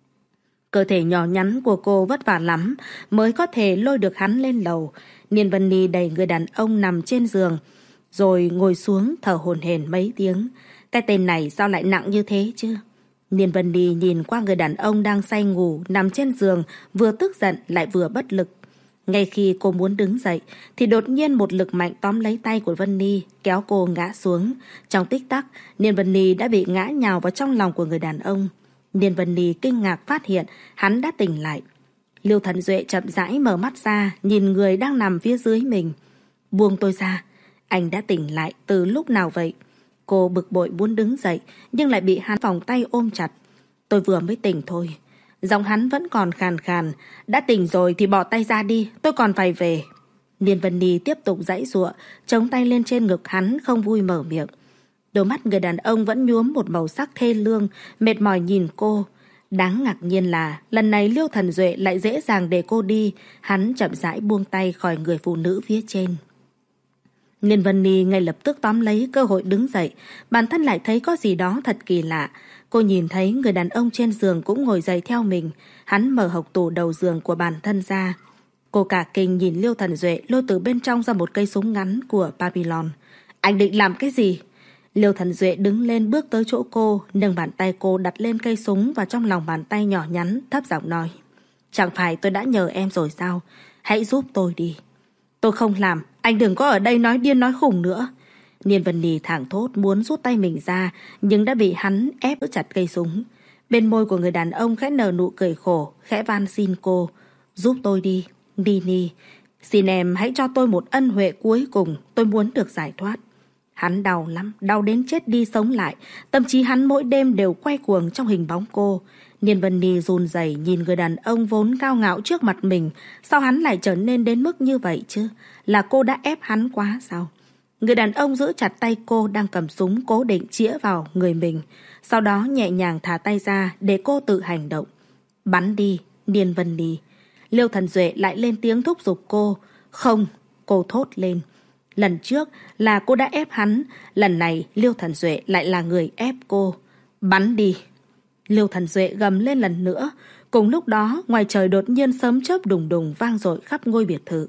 Cơ thể nhỏ nhắn của cô vất vả lắm mới có thể lôi được hắn lên lầu. Niên Vân Ni đẩy người đàn ông nằm trên giường, rồi ngồi xuống thở hổn hển mấy tiếng. Cái tên này sao lại nặng như thế chứ? Niên Vân Ni nhìn qua người đàn ông đang say ngủ nằm trên giường, vừa tức giận lại vừa bất lực. Ngay khi cô muốn đứng dậy thì đột nhiên một lực mạnh tóm lấy tay của Vân Ni, kéo cô ngã xuống. Trong tích tắc, Niên Vân Ni đã bị ngã nhào vào trong lòng của người đàn ông. Niên Vân Ni kinh ngạc phát hiện hắn đã tỉnh lại. Liêu Thần Duệ chậm rãi mở mắt ra, nhìn người đang nằm phía dưới mình. Buông tôi ra, anh đã tỉnh lại từ lúc nào vậy? Cô bực bội muốn đứng dậy, nhưng lại bị hắn vòng tay ôm chặt. Tôi vừa mới tỉnh thôi. Giọng hắn vẫn còn khàn khàn. Đã tỉnh rồi thì bỏ tay ra đi, tôi còn phải về. Niên Vân Ni tiếp tục giãy giụa, chống tay lên trên ngực hắn, không vui mở miệng. Đôi mắt người đàn ông vẫn nhuốm một màu sắc thê lương, mệt mỏi nhìn cô. Đáng ngạc nhiên là lần này Liêu Thần Duệ lại dễ dàng để cô đi. Hắn chậm rãi buông tay khỏi người phụ nữ phía trên. Niên Vân Ni ngay lập tức tóm lấy cơ hội đứng dậy. Bản thân lại thấy có gì đó thật kỳ lạ. Cô nhìn thấy người đàn ông trên giường cũng ngồi dậy theo mình. Hắn mở hộc tủ đầu giường của bản thân ra. Cô cả kinh nhìn Liêu Thần Duệ lôi từ bên trong ra một cây súng ngắn của Babylon. Anh định làm cái gì? Liêu Thần Duệ đứng lên bước tới chỗ cô, nâng bàn tay cô đặt lên cây súng và trong lòng bàn tay nhỏ nhắn, thấp giọng nói. Chẳng phải tôi đã nhờ em rồi sao? Hãy giúp tôi đi. Tôi không làm, anh đừng có ở đây nói điên nói khùng nữa. Niên Vân Ni thảng thốt muốn rút tay mình ra, nhưng đã bị hắn ép giữ chặt cây súng. Bên môi của người đàn ông khẽ nở nụ cười khổ, khẽ van xin cô. Giúp tôi đi, Nini. Xin em hãy cho tôi một ân huệ cuối cùng, tôi muốn được giải thoát. Hắn đau lắm, đau đến chết đi sống lại. Tâm trí hắn mỗi đêm đều quay cuồng trong hình bóng cô. Niên Vân Ni run rẩy nhìn người đàn ông vốn cao ngạo trước mặt mình. Sao hắn lại trở nên đến mức như vậy chứ? Là cô đã ép hắn quá sao? Người đàn ông giữ chặt tay cô đang cầm súng cố định chĩa vào người mình. Sau đó nhẹ nhàng thả tay ra để cô tự hành động. Bắn đi, Niên Vân Ni. Liêu Thần Duệ lại lên tiếng thúc giục cô. Không, cô thốt lên. Lần trước là cô đã ép hắn, lần này Liêu Thần Duệ lại là người ép cô. Bắn đi. Liêu Thần Duệ gầm lên lần nữa. Cùng lúc đó, ngoài trời đột nhiên sấm chớp đùng đùng vang dội khắp ngôi biệt thự.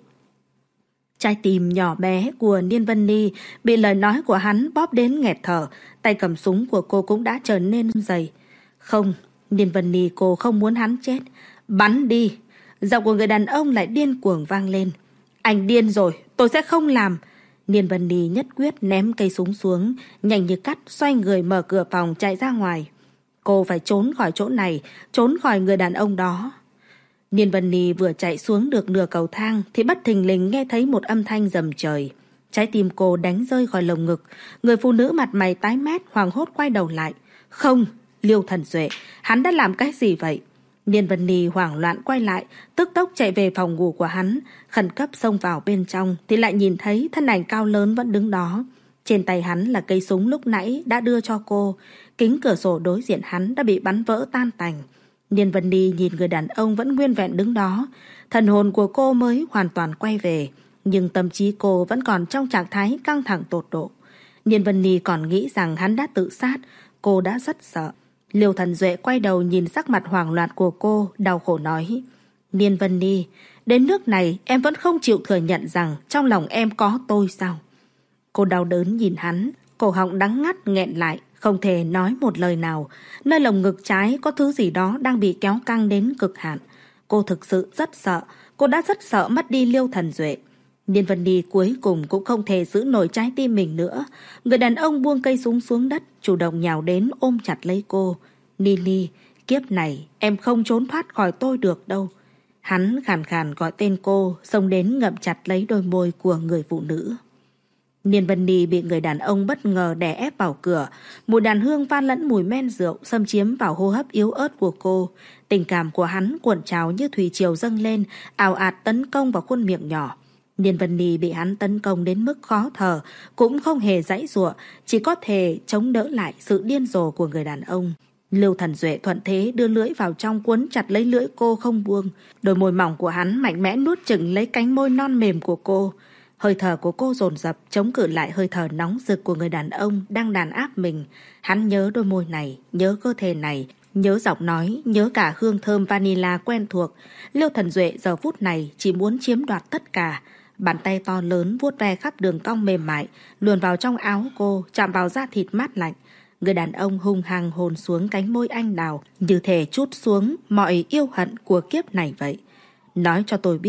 Trái tim nhỏ bé của Niên Vân Ni bị lời nói của hắn bóp đến nghẹt thở, tay cầm súng của cô cũng đã trở nên run rẩy. Không, Niên Vân Ni cô không muốn hắn chết. Bắn đi. Giọng của người đàn ông lại điên cuồng vang lên. Anh điên rồi, tôi sẽ không làm. Niên Vân Ni nhất quyết ném cây súng xuống, nhanh như cắt xoay người mở cửa phòng chạy ra ngoài. Cô phải trốn khỏi chỗ này, trốn khỏi người đàn ông đó. Niên Vân Ni vừa chạy xuống được nửa cầu thang thì bất thình lình nghe thấy một âm thanh rầm trời. Trái tim cô đánh rơi khỏi lồng ngực. Người phụ nữ mặt mày tái mét hoảng hốt quay đầu lại. Không, Liêu Thần Duệ, hắn đã làm cái gì vậy? Niên Vân Ni hoảng loạn quay lại, tức tốc chạy về phòng ngủ của hắn, khẩn cấp xông vào bên trong thì lại nhìn thấy thân ảnh cao lớn vẫn đứng đó. Trên tay hắn là cây súng lúc nãy đã đưa cho cô. Kính cửa sổ đối diện hắn đã bị bắn vỡ tan tành. Niên Vân Ni nhìn người đàn ông vẫn nguyên vẹn đứng đó. Thần hồn của cô mới hoàn toàn quay về, nhưng tâm trí cô vẫn còn trong trạng thái căng thẳng tột độ. Niên Vân Ni còn nghĩ rằng hắn đã tự sát. Cô đã rất sợ. Liêu Thần Duệ quay đầu nhìn sắc mặt hoảng loạn của cô, đau khổ nói. Niên Vân Ni, đến nước này em vẫn không chịu thừa nhận rằng trong lòng em có tôi sao? Cô đau đớn nhìn hắn, cổ họng đắng ngắt nghẹn lại, không thể nói một lời nào. Nơi lồng ngực trái có thứ gì đó đang bị kéo căng đến cực hạn. Cô thực sự rất sợ, cô đã rất sợ mất đi Liêu Thần Duệ. Niên Vân Ni cuối cùng cũng không thể giữ nổi trái tim mình nữa. Người đàn ông buông cây súng xuống đất, chủ động nhào đến ôm chặt lấy cô. Nini, kiếp này em không trốn thoát khỏi tôi được đâu. Hắn khàn khàn gọi tên cô, xông đến ngậm chặt lấy đôi môi của người phụ nữ. Niên Vân Ni bị người đàn ông bất ngờ đè ép vào cửa. Mùi đàn hương pha lẫn mùi men rượu xâm chiếm vào hô hấp yếu ớt của cô. Tình cảm của hắn cuộn trào như thủy triều dâng lên, ào ạt tấn công vào khuôn miệng nhỏ. Niên Vân Ni bị hắn tấn công đến mức khó thở, cũng không hề giãy giụa, chỉ có thể chống đỡ lại sự điên rồ của người đàn ông. Liêu Thần Duệ thuận thế đưa lưỡi vào trong cuốn chặt lấy lưỡi cô không buông. Đôi môi mỏng của hắn mạnh mẽ nuốt chửng lấy cánh môi non mềm của cô. Hơi thở của cô dồn dập chống cự lại hơi thở nóng rực của người đàn ông đang đàn áp mình. Hắn nhớ đôi môi này, nhớ cơ thể này, nhớ giọng nói, nhớ cả hương thơm vanilla quen thuộc. Liêu Thần Duệ giờ phút này chỉ muốn chiếm đoạt tất cả. Bàn tay to lớn vuốt ve khắp đường cong mềm mại, luồn vào trong áo cô, chạm vào da thịt mát lạnh. Người đàn ông hung hăng hôn xuống cánh môi anh đào, như thể trút xuống mọi yêu hận của kiếp này vậy. Nói cho tôi biết,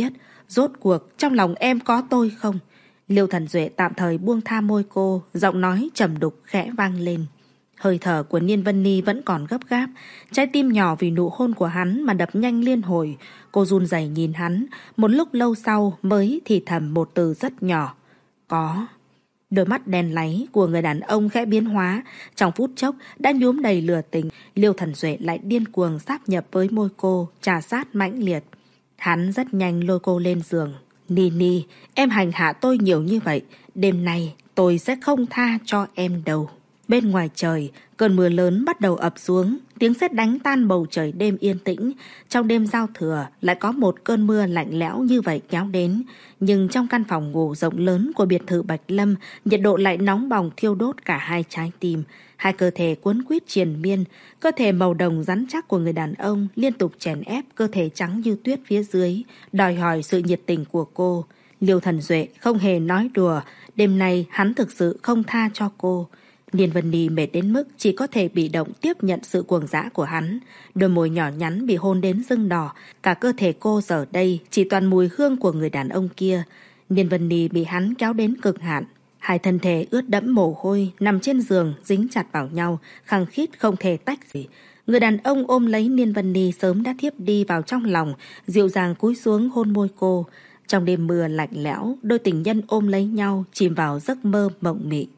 Rốt cuộc trong lòng em có tôi không? Liêu Thần Duệ tạm thời buông tha môi cô, giọng nói trầm đục khẽ vang lên. Hơi thở của Niên Vân Ni vẫn còn gấp gáp, trái tim nhỏ vì nụ hôn của hắn mà đập nhanh liên hồi. Cô run rẩy nhìn hắn, một lúc lâu sau mới thì thầm một từ rất nhỏ. Có. Đôi mắt đen láy của người đàn ông khẽ biến hóa, trong phút chốc đã nhuốm đầy lửa tình. Liêu Thần Duệ lại điên cuồng sáp nhập với môi cô, trà sát mãnh liệt. Hắn rất nhanh lôi cô lên giường. Ni Ni, em hành hạ tôi nhiều như vậy, đêm nay tôi sẽ không tha cho em đâu. Bên ngoài trời, cơn mưa lớn bắt đầu ập xuống, tiếng sét đánh tan bầu trời đêm yên tĩnh. Trong đêm giao thừa lại có một cơn mưa lạnh lẽo như vậy kéo đến. Nhưng trong căn phòng ngủ rộng lớn của biệt thự Bạch Lâm, nhiệt độ lại nóng bỏng thiêu đốt cả hai trái tim. Hai cơ thể cuốn quýt triền miên, cơ thể màu đồng rắn chắc của người đàn ông liên tục chèn ép cơ thể trắng như tuyết phía dưới, đòi hỏi sự nhiệt tình của cô. Liêu Thần Duệ không hề nói đùa, đêm nay hắn thực sự không tha cho cô. Niên Vân Ni mệt đến mức chỉ có thể bị động tiếp nhận sự cuồng dã của hắn. Đôi môi nhỏ nhắn bị hôn đến sưng đỏ, cả cơ thể cô giờ đây chỉ toàn mùi hương của người đàn ông kia. Niên Vân Ni bị hắn kéo đến cực hạn. Hai thân thể ướt đẫm mồ hôi, nằm trên giường, dính chặt vào nhau, khăng khít không thể tách gì. Người đàn ông ôm lấy Niên Vân Ni sớm đã thiếp đi vào trong lòng, dịu dàng cúi xuống hôn môi cô. Trong đêm mưa lạnh lẽo, đôi tình nhân ôm lấy nhau, chìm vào giấc mơ mộng mị.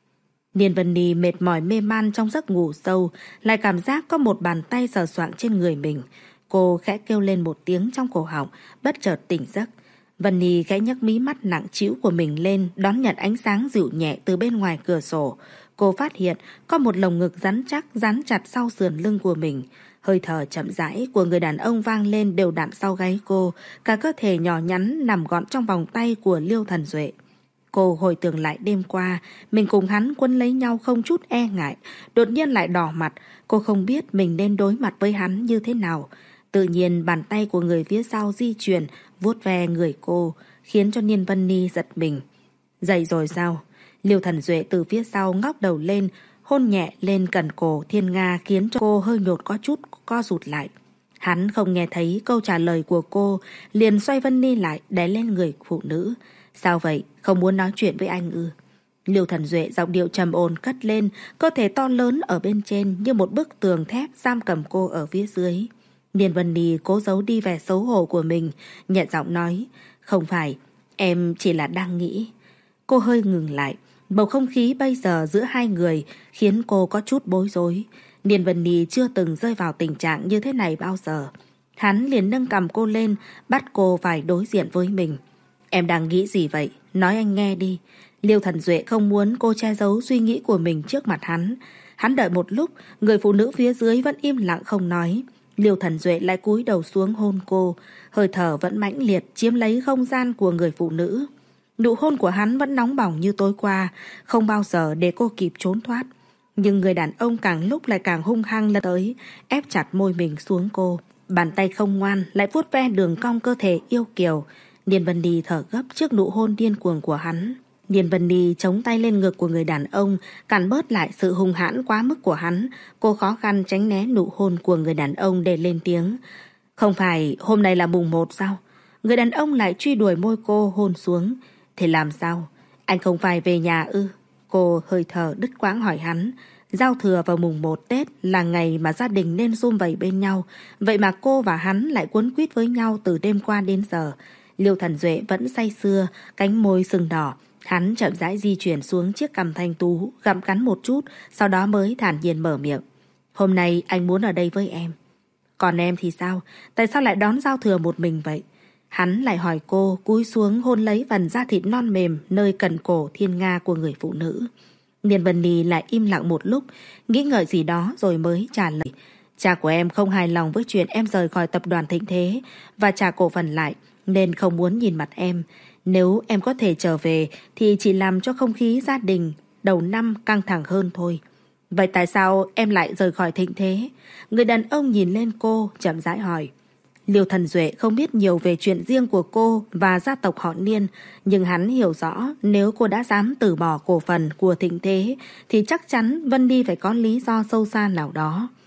Niên Vân Ni mệt mỏi mê man trong giấc ngủ sâu, lại cảm giác có một bàn tay sờ soạng trên người mình. Cô khẽ kêu lên một tiếng trong cổ họng, bất chợt tỉnh giấc. Vân Ni khẽ nhấc mí mắt nặng trĩu của mình lên, đón nhận ánh sáng dịu nhẹ từ bên ngoài cửa sổ. Cô phát hiện có một lồng ngực rắn chắc dán chặt sau sườn lưng của mình. Hơi thở chậm rãi của người đàn ông vang lên đều đặn sau gáy cô, cả cơ thể nhỏ nhắn nằm gọn trong vòng tay của Liêu Thần Duệ. Cô hồi tưởng lại đêm qua, mình cùng hắn quấn lấy nhau không chút e ngại, đột nhiên lại đỏ mặt, cô không biết mình nên đối mặt với hắn như thế nào. Tự nhiên bàn tay của người phía sau di chuyển, vuốt ve người cô, khiến cho Niên Vân Ni giật mình. Dậy rồi sao? Liêu Thần Duệ từ phía sau ngóc đầu lên, hôn nhẹ lên cẩn cổ Thiên Nga khiến cho cô hơi nhột có chút co rụt lại. Hắn không nghe thấy câu trả lời của cô, liền xoay Vân Ni lại đè lên người phụ nữ. Sao vậy? Không muốn nói chuyện với anh ư? Liêu Thần Duệ giọng điệu trầm ổn cất lên, cơ thể to lớn ở bên trên như một bức tường thép giam cầm cô ở phía dưới. Niên Vân Ni cố giấu đi vẻ xấu hổ của mình, nhẹ giọng nói, không phải, em chỉ là đang nghĩ. Cô hơi ngừng lại, bầu không khí bây giờ giữa hai người khiến cô có chút bối rối. Niên Vân Ni chưa từng rơi vào tình trạng như thế này bao giờ. Hắn liền nâng cầm cô lên, bắt cô phải đối diện với mình. Em đang nghĩ gì vậy? Nói anh nghe đi. Liêu Thần Duệ không muốn cô che giấu suy nghĩ của mình trước mặt hắn. Hắn đợi một lúc, người phụ nữ phía dưới vẫn im lặng không nói. Liêu Thần Duệ lại cúi đầu xuống hôn cô, hơi thở vẫn mãnh liệt chiếm lấy không gian của người phụ nữ. Nụ hôn của hắn vẫn nóng bỏng như tối qua, không bao giờ để cô kịp trốn thoát. Nhưng người đàn ông càng lúc lại càng hung hăng lên tới, ép chặt môi mình xuống cô. Bàn tay không ngoan lại vuốt ve đường cong cơ thể yêu kiều. Niên Vân Ni thở gấp trước nụ hôn điên cuồng của hắn. Niên Vân Ni chống tay lên ngực của người đàn ông, cản bớt lại sự hung hãn quá mức của hắn. Cô khó khăn tránh né nụ hôn của người đàn ông để lên tiếng. Không phải hôm nay là mùng một sao? Người đàn ông lại truy đuổi môi cô hôn xuống. Thì làm sao? Anh không phải về nhà ư? Cô hơi thở đứt quãng hỏi hắn. Giao thừa vào mùng một Tết là ngày mà gia đình nên sum vầy bên nhau. Vậy mà cô và hắn lại quấn quýt với nhau từ đêm qua đến giờ. Liêu Thần Duệ vẫn say sưa, cánh môi sừng đỏ. Hắn chậm rãi di chuyển xuống chiếc cằm thanh tú, gặm cắn một chút, sau đó mới thản nhiên mở miệng. Hôm nay anh muốn ở đây với em. Còn em thì sao? Tại sao lại đón giao thừa một mình vậy? Hắn lại hỏi cô, cúi xuống hôn lấy phần da thịt non mềm nơi cẩn cổ Thiên Nga của người phụ nữ. Niên Vân Ni lại im lặng một lúc, nghĩ ngợi gì đó rồi mới trả lời. Cha của em không hài lòng với chuyện em rời khỏi tập đoàn Thịnh Thế và trả cổ phần lại, nên không muốn nhìn mặt em. Nếu em có thể trở về thì chỉ làm cho không khí gia đình đầu năm căng thẳng hơn thôi. Vậy tại sao em lại rời khỏi Thịnh Thế? Người đàn ông nhìn lên cô, chậm rãi hỏi. Liêu Thần Duệ không biết nhiều về chuyện riêng của cô và gia tộc họ Niên, nhưng hắn hiểu rõ nếu cô đã dám từ bỏ cổ phần của Thịnh Thế thì chắc chắn Vân Ni phải có lý do sâu xa nào đó.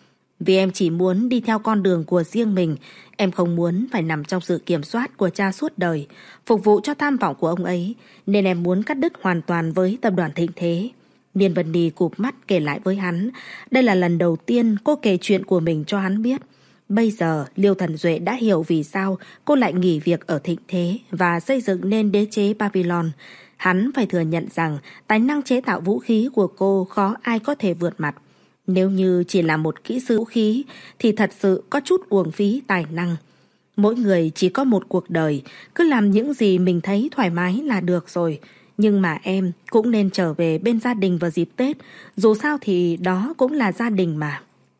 Vì em chỉ muốn đi theo con đường của riêng mình. Em không muốn phải nằm trong sự kiểm soát của cha suốt đời, phục vụ cho tham vọng của ông ấy. Nên em muốn cắt đứt hoàn toàn với tập đoàn Thịnh Thế. Niên Vân Nhi cụp mắt kể lại với hắn. Đây là lần đầu tiên cô kể chuyện của mình cho hắn biết. Bây giờ Liêu Thần Duệ đã hiểu vì sao cô lại nghỉ việc ở Thịnh Thế và xây dựng nên đế chế Babylon. Hắn phải thừa nhận rằng tài năng chế tạo vũ khí của cô khó ai có thể vượt mặt. Nếu như chỉ là một kỹ sư vũ khí thì thật sự có chút uổng phí tài năng. Mỗi người chỉ có một cuộc đời, cứ làm những gì mình thấy thoải mái là được rồi. Nhưng mà em cũng nên trở về bên gia đình vào dịp Tết, dù sao thì đó cũng là gia đình mà.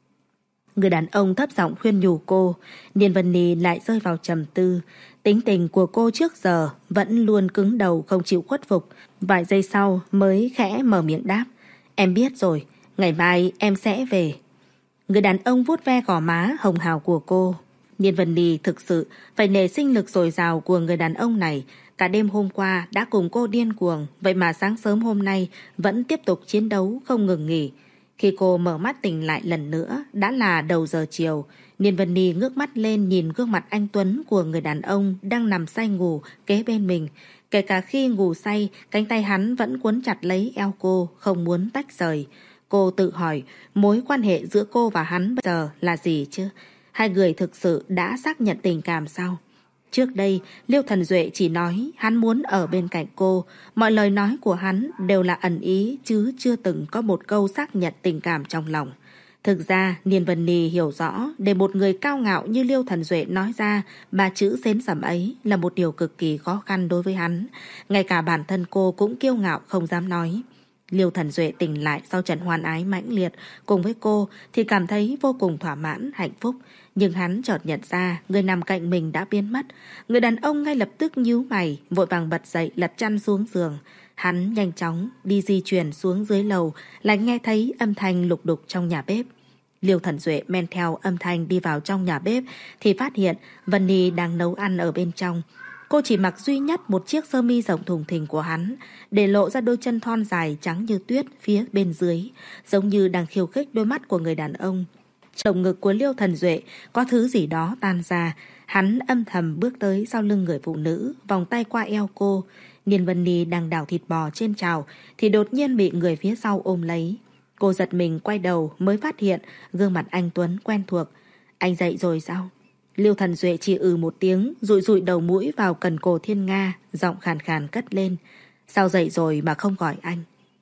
Người đàn ông thấp giọng khuyên nhủ cô. Niên Vân Nhi lại rơi vào trầm tư. Tính tình của cô trước giờ vẫn luôn cứng đầu không chịu khuất phục. Vài giây sau mới khẽ mở miệng đáp. Em biết rồi, ngày mai em sẽ về. Người đàn ông vuốt ve gò má hồng hào của cô. Niên Vân Nhi thực sự phải nể sinh lực dồi dào của người đàn ông này. Cả đêm hôm qua đã cùng cô điên cuồng, vậy mà sáng sớm hôm nay vẫn tiếp tục chiến đấu không ngừng nghỉ. Khi cô mở mắt tỉnh lại lần nữa, đã là đầu giờ chiều. Niên Vân Nhi ngước mắt lên nhìn gương mặt anh tuấn của người đàn ông đang nằm say ngủ kế bên mình. Kể cả khi ngủ say, cánh tay hắn vẫn quấn chặt lấy eo cô, không muốn tách rời. Cô tự hỏi, mối quan hệ giữa cô và hắn bây giờ là gì chứ? Hai người thực sự đã xác nhận tình cảm sao? Trước đây, Liêu Thần Duệ chỉ nói hắn muốn ở bên cạnh cô. Mọi lời nói của hắn đều là ẩn ý chứ chưa từng có một câu xác nhận tình cảm trong lòng. Thực ra, Niên Vân Nhi hiểu rõ để một người cao ngạo như Liêu Thần Duệ nói ra ba chữ xến sẩm ấy là một điều cực kỳ khó khăn đối với hắn. Ngay cả bản thân cô cũng kiêu ngạo không dám nói. Liêu Thần Duệ tỉnh lại sau trận hoan ái mãnh liệt cùng với cô thì cảm thấy vô cùng thỏa mãn, hạnh phúc. Nhưng hắn chợt nhận ra người nằm cạnh mình đã biến mất. Người đàn ông ngay lập tức nhíu mày, vội vàng bật dậy lật chăn xuống giường. Hắn nhanh chóng đi di chuyển xuống dưới lầu, lại nghe thấy âm thanh lục đục trong nhà bếp. Liêu Thần Duệ men theo âm thanh đi vào trong nhà bếp thì phát hiện Vân Nhi đang nấu ăn ở bên trong. Cô chỉ mặc duy nhất một chiếc sơ mi rộng thùng thình của hắn, để lộ ra đôi chân thon dài trắng như tuyết phía bên dưới, giống như đang khiêu khích đôi mắt của người đàn ông. Trong ngực của Liêu Thần Duệ có thứ gì đó tan ra. Hắn âm thầm bước tới sau lưng người phụ nữ, vòng tay qua eo cô. Niên Vân Nhi đang đảo thịt bò trên chảo thì đột nhiên bị người phía sau ôm lấy. Cô giật mình quay đầu mới phát hiện gương mặt anh Tuấn quen thuộc. Anh dậy rồi sao? Liêu Thần Duệ chỉ ừ một tiếng, dụi dụi đầu mũi vào cần cổ Thiên Nga, giọng khàn khàn cất lên. Sao dậy rồi mà không gọi anh?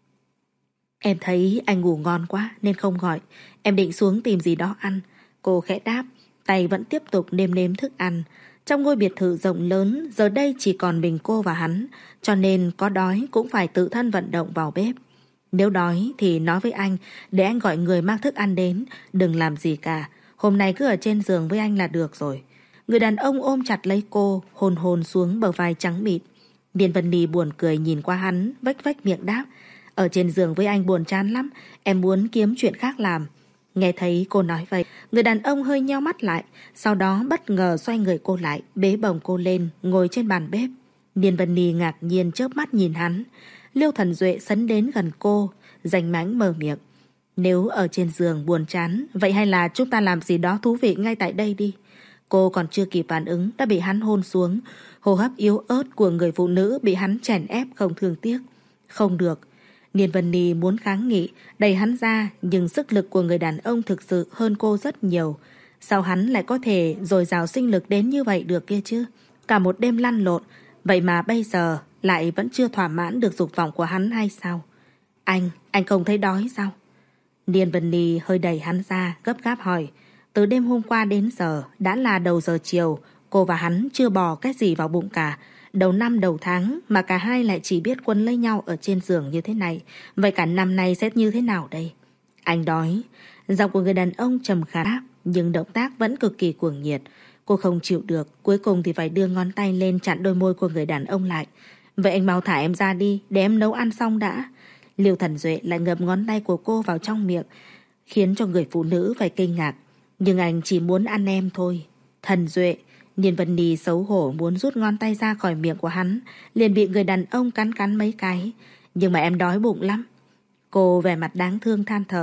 Em thấy anh ngủ ngon quá nên không gọi. Em định xuống tìm gì đó ăn. Cô khẽ đáp, tay vẫn tiếp tục nêm nếm thức ăn. Trong ngôi biệt thự rộng lớn, giờ đây chỉ còn mình cô và hắn, cho nên có đói cũng phải tự thân vận động vào bếp. Nếu đói thì nói với anh, để anh gọi người mang thức ăn đến, đừng làm gì cả. Hôm nay cứ ở trên giường với anh là được rồi. Người đàn ông ôm chặt lấy cô, hôn hôn xuống bờ vai trắng mịn. Niên Vân Nhi buồn cười nhìn qua hắn, vách vách miệng đáp. Ở trên giường với anh buồn chán lắm, em muốn kiếm chuyện khác làm. Nghe thấy cô nói vậy, người đàn ông hơi nheo mắt lại, sau đó bất ngờ xoay người cô lại, bế bồng cô lên, ngồi trên bàn bếp. Niên Vân Nhi ngạc nhiên chớp mắt nhìn hắn. Liêu Thần Duệ sấn đến gần cô, rành mãnh mở miệng. Nếu ở trên giường buồn chán, vậy hay là chúng ta làm gì đó thú vị ngay tại đây đi. Cô còn chưa kịp phản ứng đã bị hắn hôn xuống. Hô hấp yếu ớt của người phụ nữ bị hắn chèn ép không thương tiếc. Không được. Niên Vân Nhi muốn kháng nghị, đẩy hắn ra, nhưng sức lực của người đàn ông thực sự hơn cô rất nhiều. Sao hắn lại có thể dồi dào sinh lực đến như vậy được kia chứ? Cả một đêm lăn lộn, vậy mà bây giờ lại vẫn chưa thỏa mãn được dục vọng của hắn hay sao? Anh, anh không thấy đói sao? Niên Vân Nhi hơi đẩy hắn ra, gấp gáp hỏi. Từ đêm hôm qua đến giờ, đã là đầu giờ chiều, cô và hắn chưa bò cái gì vào bụng cả. Đầu năm đầu tháng mà cả hai lại chỉ biết quấn lấy nhau ở trên giường như thế này. Vậy cả năm nay sẽ như thế nào đây? Anh đói. Giọng của người đàn ông trầm khàn đáp, nhưng động tác vẫn cực kỳ cuồng nhiệt. Cô không chịu được, cuối cùng thì phải đưa ngón tay lên chặn đôi môi của người đàn ông lại. Vậy anh mau thả em ra đi, để em nấu ăn xong đã. Liêu Thần Duệ lại ngập ngón tay của cô vào trong miệng, khiến cho người phụ nữ phải kinh ngạc. Nhưng anh chỉ muốn ăn em thôi. Thần Duệ. Niên Vân Nhi xấu hổ muốn rút ngón tay ra khỏi miệng của hắn, liền bị người đàn ông cắn cắn mấy cái. Nhưng mà em đói bụng lắm. Cô vẻ mặt đáng thương than thở.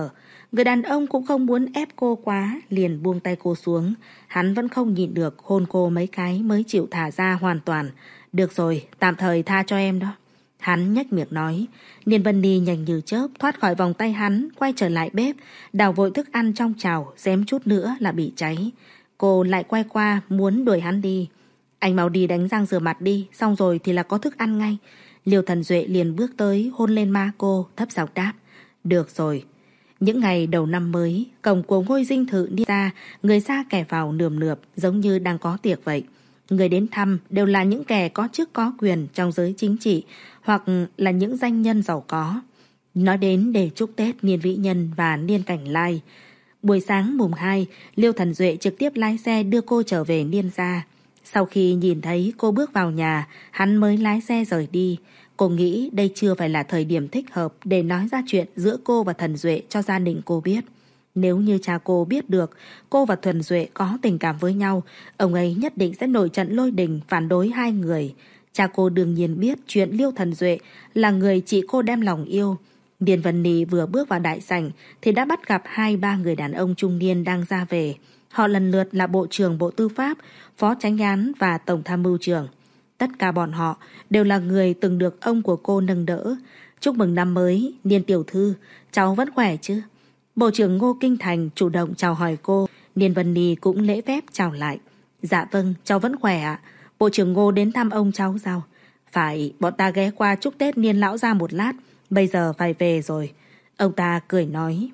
Người đàn ông cũng không muốn ép cô quá, liền buông tay cô xuống. Hắn vẫn không nhịn được, hôn cô mấy cái mới chịu thả ra hoàn toàn. Được rồi, tạm thời tha cho em đó. Hắn nhếch miệng nói. Niên Vân Ni nhanh như chớp thoát khỏi vòng tay hắn, quay trở lại bếp, đào vội thức ăn trong chảo, xém chút nữa là bị cháy. Cô lại quay qua muốn đuổi hắn đi. Anh mau đi đánh răng rửa mặt đi, xong rồi thì là có thức ăn ngay. Liêu Thần Duệ liền bước tới hôn lên má cô, thấp giọng đáp. Được rồi. Những ngày đầu năm mới, cổng của ngôi dinh thự đi ra, người ra kẻ vào nườm nượp giống như đang có tiệc vậy. Người đến thăm đều là những kẻ có chức có quyền trong giới chính trị hoặc là những danh nhân giàu có. Nói đến để chúc Tết Niên Vĩ Nhân và Niên Cảnh Lai. Buổi sáng mùng hai, Liêu Thần Duệ trực tiếp lái xe đưa cô trở về Niên gia. Sau khi nhìn thấy cô bước vào nhà, hắn mới lái xe rời đi. Cô nghĩ đây chưa phải là thời điểm thích hợp để nói ra chuyện giữa cô và Thần Duệ cho gia đình cô biết. Nếu như cha cô biết được cô và Thần Duệ có tình cảm với nhau, ông ấy nhất định sẽ nổi trận lôi đình phản đối hai người. Cha cô đương nhiên biết chuyện Liêu Thần Duệ là người chị cô đem lòng yêu. Điền Vân Ni vừa bước vào đại sảnh thì đã bắt gặp hai ba người đàn ông trung niên đang ra về. Họ lần lượt là Bộ trưởng Bộ Tư pháp, Phó Chánh án và Tổng tham mưu trưởng. Tất cả bọn họ đều là người từng được ông của cô nâng đỡ. Chúc mừng năm mới, Niên tiểu thư, cháu vẫn khỏe chứ? Bộ trưởng Ngô Kinh Thành chủ động chào hỏi cô, Niên Vân Ni cũng lễ phép chào lại. Dạ vâng, cháu vẫn khỏe ạ. Bộ trưởng Ngô đến thăm ông cháu sao? Phải, bọn ta ghé qua chúc Tết Niên lão ra một lát, bây giờ phải về rồi. Ông ta cười nói.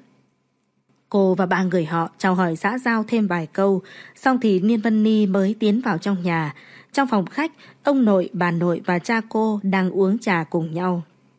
Cô và ba người họ chào hỏi xã giao thêm vài câu, xong thì Niên Vân Ni mới tiến vào trong nhà. Trong phòng khách, ông nội, bà nội và cha cô đang uống trà cùng nhau.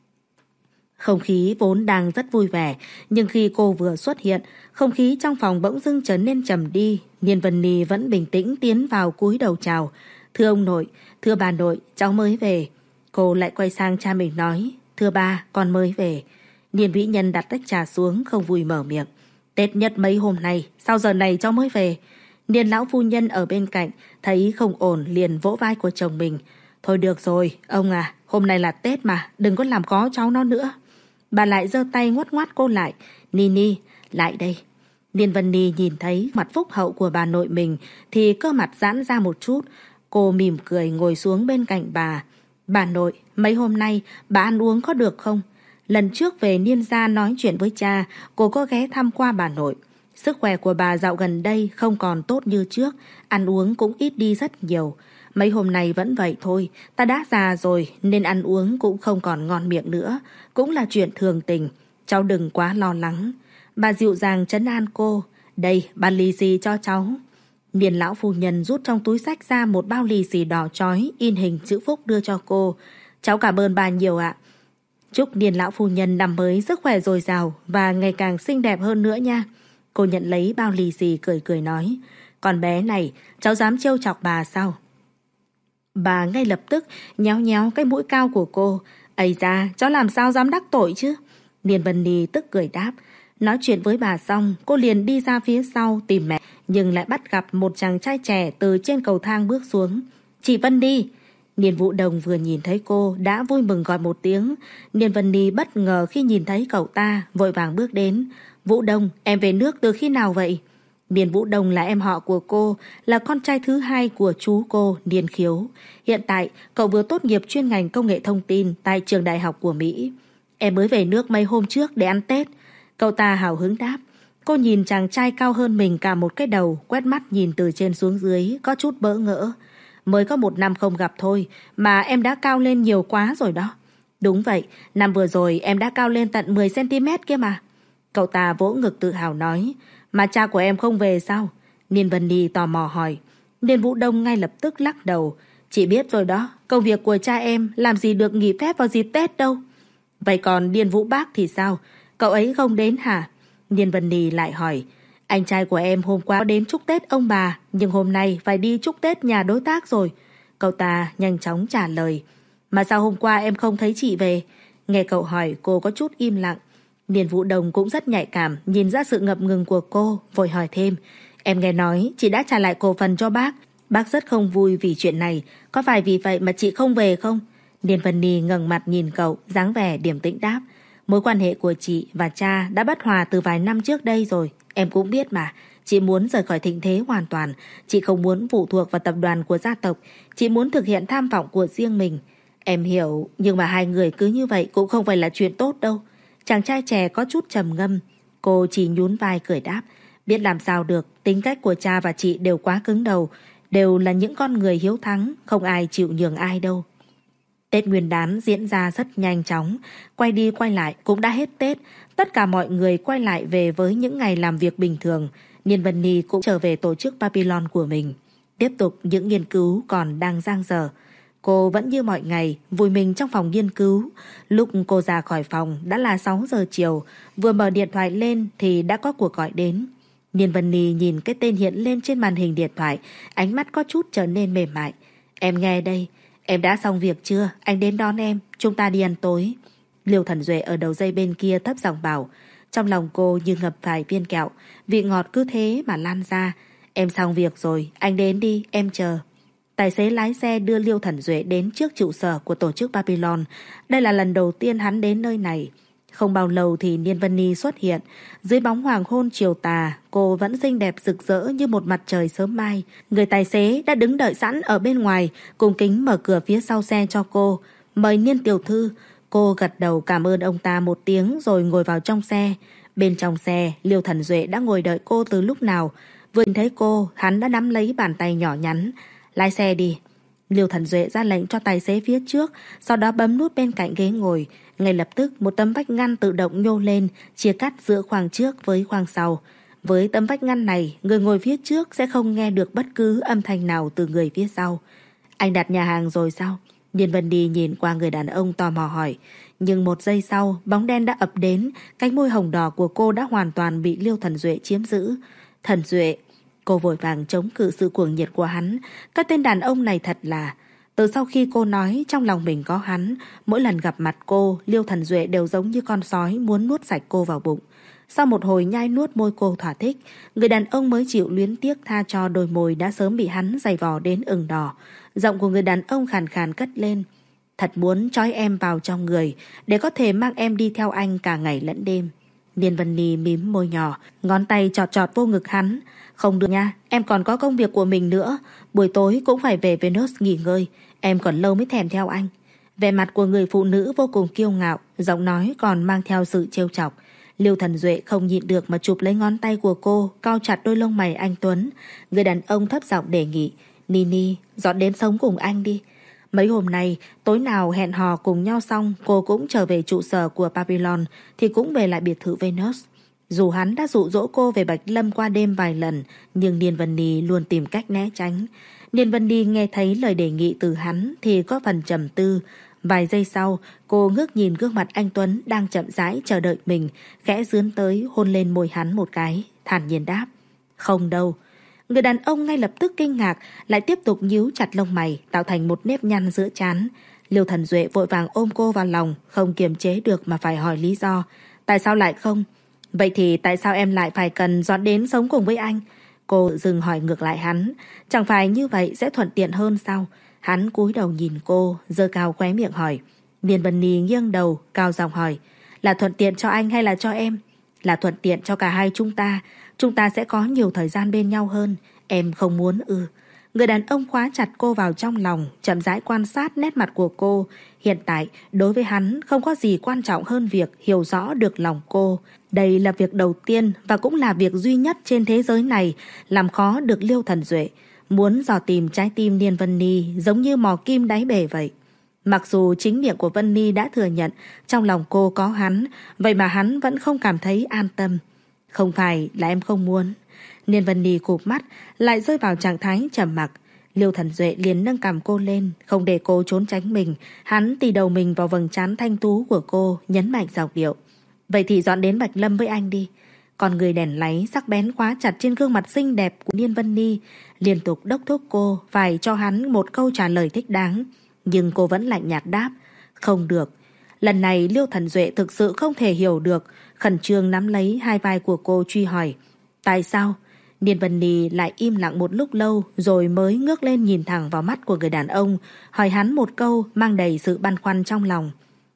Không khí vốn đang rất vui vẻ, nhưng khi cô vừa xuất hiện, không khí trong phòng bỗng dưng trở nên trầm đi. Niên Vân Ni vẫn bình tĩnh tiến vào cúi đầu chào. Thưa ông nội, thưa bà nội, cháu mới về. Cô lại quay sang cha mình nói. Thưa ba, con mới về. Niên Vĩ Nhân đặt tách trà xuống không vui mở miệng. Tết nhất mấy hôm nay, sao giờ này cháu mới về? Niên lão phu nhân ở bên cạnh thấy không ổn liền vỗ vai của chồng mình. Thôi được rồi, ông à, hôm nay là Tết mà, đừng có làm khó cháu nó nữa. Bà lại giơ tay ngoắt ngoắt cô lại. Ni Ni, lại đây. Niên Vân Ni nhìn thấy mặt phúc hậu của bà nội mình thì cơ mặt giãn ra một chút. Cô mỉm cười ngồi xuống bên cạnh bà. Bà nội, mấy hôm nay bà ăn uống có được không? Lần trước về Niên gia nói chuyện với cha, cô có ghé thăm qua bà nội. Sức khỏe của bà dạo gần đây không còn tốt như trước, ăn uống cũng ít đi rất nhiều. Mấy hôm nay vẫn vậy thôi, ta đã già rồi nên ăn uống cũng không còn ngon miệng nữa, cũng là chuyện thường tình. Cháu đừng quá lo lắng. Bà dịu dàng trấn an cô. Đây, bà lì xì cho cháu. Niên lão phu nhân rút trong túi xách ra một bao lì xì đỏ chói in hình chữ phúc đưa cho cô. Cháu cảm ơn bà nhiều ạ. Chúc Niên lão phu nhân năm mới sức khỏe dồi dào và ngày càng xinh đẹp hơn nữa nha. Cô nhận lấy bao lì xì cười cười nói. Còn bé này, cháu dám trêu chọc bà sao? Bà ngay lập tức nhéo nhéo cái mũi cao của cô. Ây da, cháu làm sao dám đắc tội chứ? Niên Vân Ni tức cười đáp. Nói chuyện với bà xong, cô liền đi ra phía sau tìm mẹ, nhưng lại bắt gặp một chàng trai trẻ từ trên cầu thang bước xuống. Chị Vân Ni! Niên Vũ Đồng vừa nhìn thấy cô đã vui mừng gọi một tiếng. Niên Vân Ni bất ngờ khi nhìn thấy cậu ta, vội vàng bước đến. Vũ Đồng, em về nước từ khi nào vậy? Niên Vũ Đồng là em họ của cô, là con trai thứ hai của chú cô, Niên Khiếu. Hiện tại, cậu vừa tốt nghiệp chuyên ngành công nghệ thông tin tại trường đại học của Mỹ. Em mới về nước mấy hôm trước để ăn Tết. Cậu ta hào hứng đáp. Cô nhìn chàng trai cao hơn mình cả một cái đầu, quét mắt nhìn từ trên xuống dưới, có chút bỡ ngỡ. Mới có một năm không gặp thôi, mà em đã cao lên nhiều quá rồi đó. Đúng vậy, năm vừa rồi em đã cao lên tận mười xăng-ti-mét kia mà. Cậu ta vỗ ngực tự hào nói. Mà cha của em không về sao? Niên Vân Ni tò mò hỏi. Niên Vũ Đông ngay lập tức lắc đầu. Chị biết rồi đó, công việc của cha em làm gì được nghỉ phép vào dịp Tết đâu. Vậy còn Niên Vũ Bác thì sao? Cậu ấy không đến hả? Niên Vân Ni lại hỏi. Anh trai của em hôm qua đến chúc Tết ông bà, nhưng hôm nay phải đi chúc Tết nhà đối tác rồi. Cậu ta nhanh chóng trả lời. Mà sao hôm qua em không thấy chị về? Nghe cậu hỏi cô có chút im lặng. Niên Vũ Đồng cũng rất nhạy cảm, nhìn ra sự ngập ngừng của cô, vội hỏi thêm. Em nghe nói chị đã trả lại cổ phần cho bác. Bác rất không vui vì chuyện này. Có phải vì vậy mà chị không về không? Niên Vân Ni ngẩng mặt nhìn cậu, dáng vẻ điềm tĩnh đáp. Mối quan hệ của chị và cha đã bất hòa từ vài năm trước đây rồi. Em cũng biết mà. Chị muốn rời khỏi thịnh thế hoàn toàn. Chị không muốn phụ thuộc vào tập đoàn của gia tộc. Chị muốn thực hiện tham vọng của riêng mình. Em hiểu, nhưng mà hai người cứ như vậy cũng không phải là chuyện tốt đâu. Chàng trai trẻ có chút trầm ngâm. Cô chỉ nhún vai cười đáp. Biết làm sao được, tính cách của cha và chị đều quá cứng đầu. Đều là những con người hiếu thắng, không ai chịu nhường ai đâu. Tết Nguyên đán diễn ra rất nhanh chóng. Quay đi quay lại cũng đã hết Tết. Tất cả mọi người quay lại về với những ngày làm việc bình thường. Niên Vân Ni cũng trở về tổ chức Babylon của mình. Tiếp tục những nghiên cứu còn đang dang dở. Cô vẫn như mọi ngày, vùi mình trong phòng nghiên cứu. Lúc cô ra khỏi phòng đã là sáu giờ chiều. Vừa mở điện thoại lên thì đã có cuộc gọi đến. Niên Vân Ni nhìn cái tên hiện lên trên màn hình điện thoại. Ánh mắt có chút trở nên mềm mại. Em nghe đây. Em đã xong việc chưa? Anh đến đón em. Chúng ta đi ăn tối. Liêu Thần Duệ ở đầu dây bên kia thấp giọng bảo. Trong lòng cô như ngập phải viên kẹo. Vị ngọt cứ thế mà lan ra. Em xong việc rồi. Anh đến đi. Em chờ. Tài xế lái xe đưa Liêu Thần Duệ đến trước trụ sở của tổ chức Babylon. Đây là lần đầu tiên hắn đến nơi này. Không bao lâu thì Niên Vân Ni xuất hiện. Dưới bóng hoàng hôn chiều tà, cô vẫn xinh đẹp rực rỡ như một mặt trời sớm mai. Người tài xế đã đứng đợi sẵn ở bên ngoài, cùng kính mở cửa phía sau xe cho cô. Mời Niên tiểu thư. Cô gật đầu cảm ơn ông ta một tiếng rồi ngồi vào trong xe. Bên trong xe, Liêu Thần Duệ đã ngồi đợi cô từ lúc nào. Vừa nhìn thấy cô, hắn đã nắm lấy bàn tay nhỏ nhắn. Lái xe đi. Liêu Thần Duệ ra lệnh cho tài xế phía trước, sau đó bấm nút bên cạnh ghế ngồi. Ngay lập tức một tấm vách ngăn tự động nhô lên, chia cắt giữa khoang trước với khoang sau. Với tấm vách ngăn này, người ngồi phía trước sẽ không nghe được bất cứ âm thanh nào từ người phía sau. Anh đặt nhà hàng rồi sao? Niên Vân Đi nhìn qua người đàn ông tò mò hỏi. Nhưng một giây sau, bóng đen đã ập đến, cánh môi hồng đỏ của cô đã hoàn toàn bị Liêu Thần Duệ chiếm giữ. Thần Duệ! Cô vội vàng chống cự sự cuồng nhiệt của hắn. Cái tên đàn ông này thật là... Từ sau khi cô nói trong lòng mình có hắn, mỗi lần gặp mặt cô, Liêu Thần Duệ đều giống như con sói muốn nuốt sạch cô vào bụng. Sau một hồi nhai nuốt môi cô thỏa thích, người đàn ông mới chịu luyến tiếc tha cho đôi môi đã sớm bị hắn giày vò đến ửng đỏ. Giọng của người đàn ông khàn khàn cất lên. Thật muốn trói em vào trong người, để có thể mang em đi theo anh cả ngày lẫn đêm. Niên Vân Ni mím môi nhỏ, ngón tay chọt chọt vô ngực hắn. Không được nha, em còn có công việc của mình nữa. Buổi tối cũng phải về Venus nghỉ ngơi. Em còn lâu mới thèm theo anh. Vẻ mặt của người phụ nữ vô cùng kiêu ngạo, giọng nói còn mang theo sự trêu chọc. Liêu Thần Duệ không nhịn được mà chụp lấy ngón tay của cô, cau chặt đôi lông mày anh tuấn. Người đàn ông thấp giọng đề nghị. Nini, dọn đến sống cùng anh đi. Mấy hôm nay, tối nào hẹn hò cùng nhau xong, cô cũng trở về trụ sở của Babylon, thì cũng về lại biệt thự Venus. Dù hắn đã dụ dỗ cô về Bạch Lâm qua đêm vài lần, nhưng Niên Vân Ni luôn tìm cách né tránh. Niên Vân Ni nghe thấy lời đề nghị từ hắn thì có phần trầm tư. Vài giây sau, cô ngước nhìn gương mặt anh Tuấn đang chậm rãi chờ đợi mình, khẽ dướn tới hôn lên môi hắn một cái, thản nhiên đáp. Không đâu. Người đàn ông ngay lập tức kinh ngạc, lại tiếp tục nhíu chặt lông mày, tạo thành một nếp nhăn giữa trán. Liêu Thần Duệ vội vàng ôm cô vào lòng, không kiềm chế được mà phải hỏi lý do. Tại sao lại không? Vậy thì tại sao em lại phải cần dọn đến sống cùng với anh? Cô dừng hỏi ngược lại hắn. Chẳng phải như vậy sẽ thuận tiện hơn sao? Hắn cúi đầu nhìn cô, giơ cao khóe miệng hỏi. Niên Vân Ni nghiêng đầu, cao giọng hỏi. Là thuận tiện cho anh hay là cho em? Là thuận tiện cho cả hai chúng ta. Chúng ta sẽ có nhiều thời gian bên nhau hơn. Em không muốn ư? Người đàn ông khóa chặt cô vào trong lòng, chậm rãi quan sát nét mặt của cô. Hiện tại, đối với hắn không có gì quan trọng hơn việc hiểu rõ được lòng cô. Đây là việc đầu tiên và cũng là việc duy nhất trên thế giới này làm khó được Liêu Thần Duệ. Muốn dò tìm trái tim Niên Vân Ni giống như mò kim đáy bể vậy. Mặc dù chính miệng của Vân Ni đã thừa nhận trong lòng cô có hắn, vậy mà hắn vẫn không cảm thấy an tâm. Không phải là em không muốn. Niên Vân Ni cụp mắt, lại rơi vào trạng thái trầm mặc. Liêu Thần Duệ liền nâng cằm cô lên, không để cô trốn tránh mình. Hắn tì đầu mình vào vầng trán thanh tú của cô, nhấn mạnh giọng điệu. Vậy thì dọn đến Bạch Lâm với anh đi. Còn người đèn láy sắc bén khóa chặt trên gương mặt xinh đẹp của Niên Vân Ni, liên tục đốc thúc cô phải cho hắn một câu trả lời thích đáng. Nhưng cô vẫn lạnh nhạt đáp. Không được. Lần này Liêu Thần Duệ thực sự không thể hiểu được, khẩn trương nắm lấy hai vai của cô truy hỏi. Tại sao? Niên Vân Ni lại im lặng một lúc lâu rồi mới ngước lên nhìn thẳng vào mắt của người đàn ông, hỏi hắn một câu mang đầy sự băn khoăn trong lòng.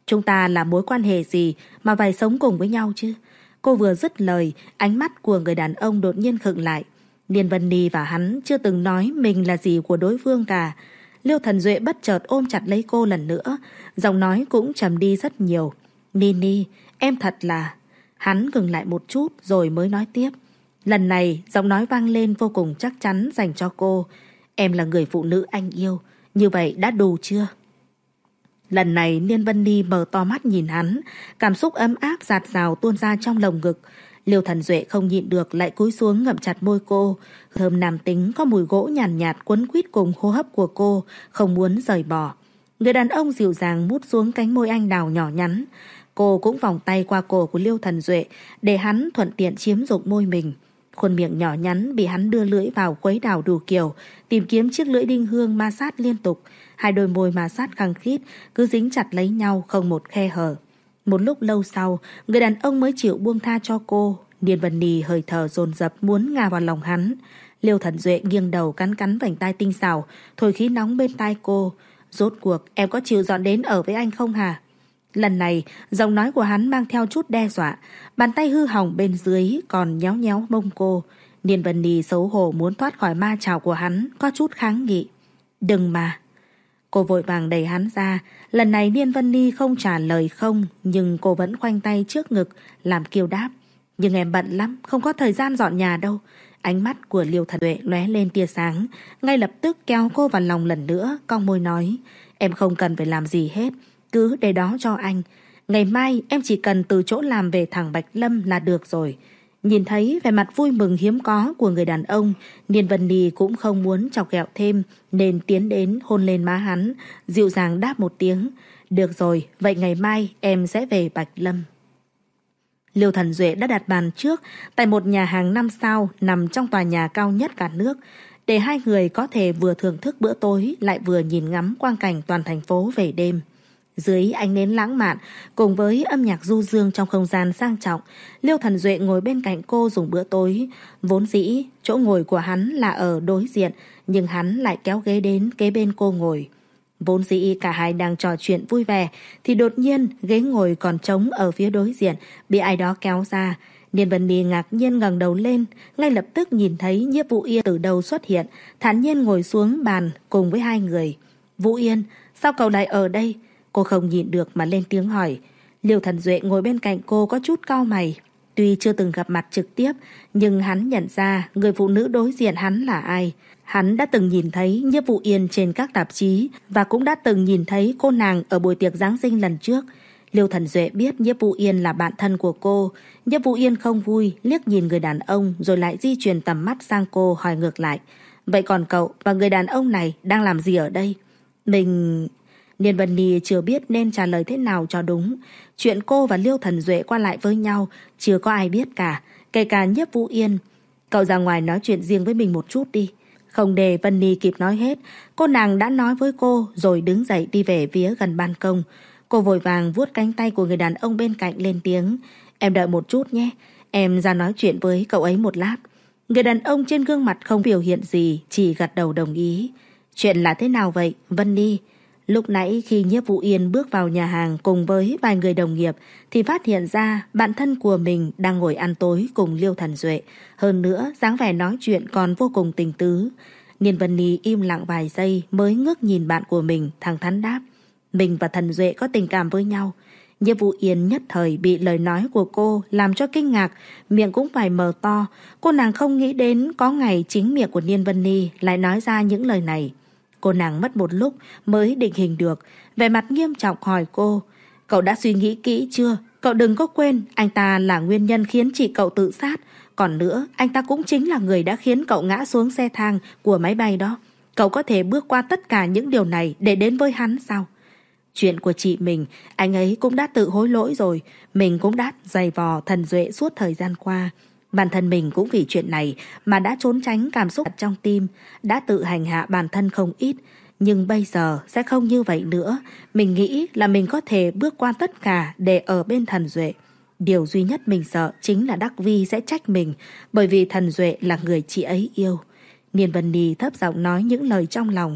Chúng ta là mối quan hệ gì mà phải sống cùng với nhau chứ? Cô vừa dứt lời, ánh mắt của người đàn ông đột nhiên khựng lại. Niên Vân Ni và hắn chưa từng nói mình là gì của đối phương cả. Liêu Thần Duệ bất chợt ôm chặt lấy cô lần nữa, giọng nói cũng trầm đi rất nhiều. Nini, em thật là... Hắn ngừng lại một chút rồi mới nói tiếp. Lần này giọng nói vang lên vô cùng chắc chắn dành cho cô. Em là người phụ nữ anh yêu, như vậy đã đủ chưa? Lần này Niên Vân Ni mở to mắt nhìn hắn, cảm xúc ấm áp dạt dào tuôn ra trong lồng ngực. Liêu Thần Duệ không nhịn được lại cúi xuống ngậm chặt môi cô. Thơm nam tính có mùi gỗ nhàn nhạt, nhạt quấn quýt cùng hô hấp của cô, không muốn rời bỏ. Người đàn ông dịu dàng mút xuống cánh môi anh đào nhỏ nhắn. Cô cũng vòng tay qua cổ của Liêu Thần Duệ để hắn thuận tiện chiếm dụng môi mình. Khuôn miệng nhỏ nhắn bị hắn đưa lưỡi vào quấy đảo đủ kiểu, tìm kiếm chiếc lưỡi đinh hương ma sát liên tục. Hai đôi môi ma sát khăng khít cứ dính chặt lấy nhau không một khe hở. Một lúc lâu sau, người đàn ông mới chịu buông tha cho cô. Niên Vân Ni hơi thở dồn dập muốn ngả vào lòng hắn. Liêu Thần Duệ nghiêng đầu cắn cắn vành tai tinh xảo, thổi khí nóng bên tai cô. Rốt cuộc em có chịu dọn đến ở với anh không hả? Lần này giọng nói của hắn mang theo chút đe dọa. Bàn tay hư hỏng bên dưới còn nhéo nhéo mông cô. Niên Vân Ni xấu hổ muốn thoát khỏi ma chảo của hắn, có chút kháng nghị. Đừng mà. Cô vội vàng đẩy hắn ra. Lần này Niên Vân Ni không trả lời không, nhưng cô vẫn khoanh tay trước ngực làm kiêu đáp. Nhưng em bận lắm, không có thời gian dọn nhà đâu. Ánh mắt của Liêu Thần Duệ lóe lên tia sáng, ngay lập tức kéo cô vào lòng lần nữa, cong môi nói. Em không cần phải làm gì hết, cứ để đó cho anh. Ngày mai em chỉ cần từ chỗ làm về thẳng Bạch Lâm là được rồi. Nhìn thấy vẻ mặt vui mừng hiếm có của người đàn ông, Niên Vân Ni cũng không muốn chọc ghẹo thêm, nên tiến đến hôn lên má hắn, dịu dàng đáp một tiếng. Được rồi, vậy ngày mai em sẽ về Bạch Lâm. Liêu Thần Duệ đã đặt bàn trước tại một nhà hàng năm sao nằm trong tòa nhà cao nhất cả nước, để hai người có thể vừa thưởng thức bữa tối lại vừa nhìn ngắm quang cảnh toàn thành phố về đêm. Dưới ánh nến lãng mạn cùng với âm nhạc du dương trong không gian sang trọng, Liêu Thần Duệ ngồi bên cạnh cô dùng bữa tối. Vốn dĩ chỗ ngồi của hắn là ở đối diện, nhưng hắn lại kéo ghế đến kế bên cô ngồi. Vốn dĩ cả hai đang trò chuyện vui vẻ thì đột nhiên ghế ngồi còn trống ở phía đối diện bị ai đó kéo ra. Niên Vân Ni ngạc nhiên ngẩng đầu lên, ngay lập tức nhìn thấy Nhiếp Vũ Yên từ đầu xuất hiện, thản nhiên ngồi xuống bàn cùng với hai người. Vũ Yên, sao cậu lại ở đây? Cô không nhịn được mà lên tiếng hỏi. Liêu Thần Duệ ngồi bên cạnh cô có chút cau mày. Tuy chưa từng gặp mặt trực tiếp, nhưng hắn nhận ra người phụ nữ đối diện hắn là ai. Hắn đã từng nhìn thấy Nhiếp Vũ Yên trên các tạp chí và cũng đã từng nhìn thấy cô nàng ở buổi tiệc Giáng sinh lần trước. Liêu Thần Duệ biết Nhiếp Vũ Yên là bạn thân của cô. Nhiếp Vũ Yên không vui, liếc nhìn người đàn ông rồi lại di chuyển tầm mắt sang cô, hỏi ngược lại. Vậy còn cậu và người đàn ông này đang làm gì ở đây? Mình... Niên Vân Ni chưa biết nên trả lời thế nào cho đúng. Chuyện cô và Liêu Thần Duệ qua lại với nhau chưa có ai biết cả, kể cả Nhiếp Vũ Yên. Cậu ra ngoài nói chuyện riêng với mình một chút đi. Không để Vân Ni kịp nói hết, cô nàng đã nói với cô rồi đứng dậy đi về phía gần ban công. Cô vội vàng vuốt cánh tay của người đàn ông bên cạnh lên tiếng. Em đợi một chút nhé, em ra nói chuyện với cậu ấy một lát. Người đàn ông trên gương mặt không biểu hiện gì, chỉ gật đầu đồng ý. Chuyện là thế nào vậy, Vân Ni? Lúc nãy khi Nhiếp Vũ Yên bước vào nhà hàng cùng với vài người đồng nghiệp thì phát hiện ra bạn thân của mình đang ngồi ăn tối cùng Liêu Thần Duệ. Hơn nữa dáng vẻ nói chuyện còn vô cùng tình tứ. Niên Vân Ni im lặng vài giây mới ngước nhìn bạn của mình, thẳng thắn đáp. Mình và Thần Duệ có tình cảm với nhau. Nhiếp Vũ Yên nhất thời bị lời nói của cô làm cho kinh ngạc, miệng cũng phải mở to. Cô nàng không nghĩ đến có ngày chính miệng của Niên Vân Ni lại nói ra những lời này. Cô nàng mất một lúc mới định hình được, vẻ mặt nghiêm trọng hỏi cô. Cậu đã suy nghĩ kỹ chưa? Cậu đừng có quên anh ta là nguyên nhân khiến chị cậu tự sát. Còn nữa, anh ta cũng chính là người đã khiến cậu ngã xuống xe thang của máy bay đó. Cậu có thể bước qua tất cả những điều này để đến với hắn sao? Chuyện của chị mình, anh ấy cũng đã tự hối lỗi rồi. Mình cũng đã giày vò Thần Duệ suốt thời gian qua. Bản thân mình cũng vì chuyện này mà đã trốn tránh cảm xúc trong tim, đã tự hành hạ bản thân không ít. Nhưng bây giờ sẽ không như vậy nữa. Mình nghĩ là mình có thể bước qua tất cả để ở bên Thần Duệ. Điều duy nhất mình sợ chính là Đắc Vi sẽ trách mình, bởi vì Thần Duệ là người chị ấy yêu. Niên Vân Ni thấp giọng nói những lời trong lòng.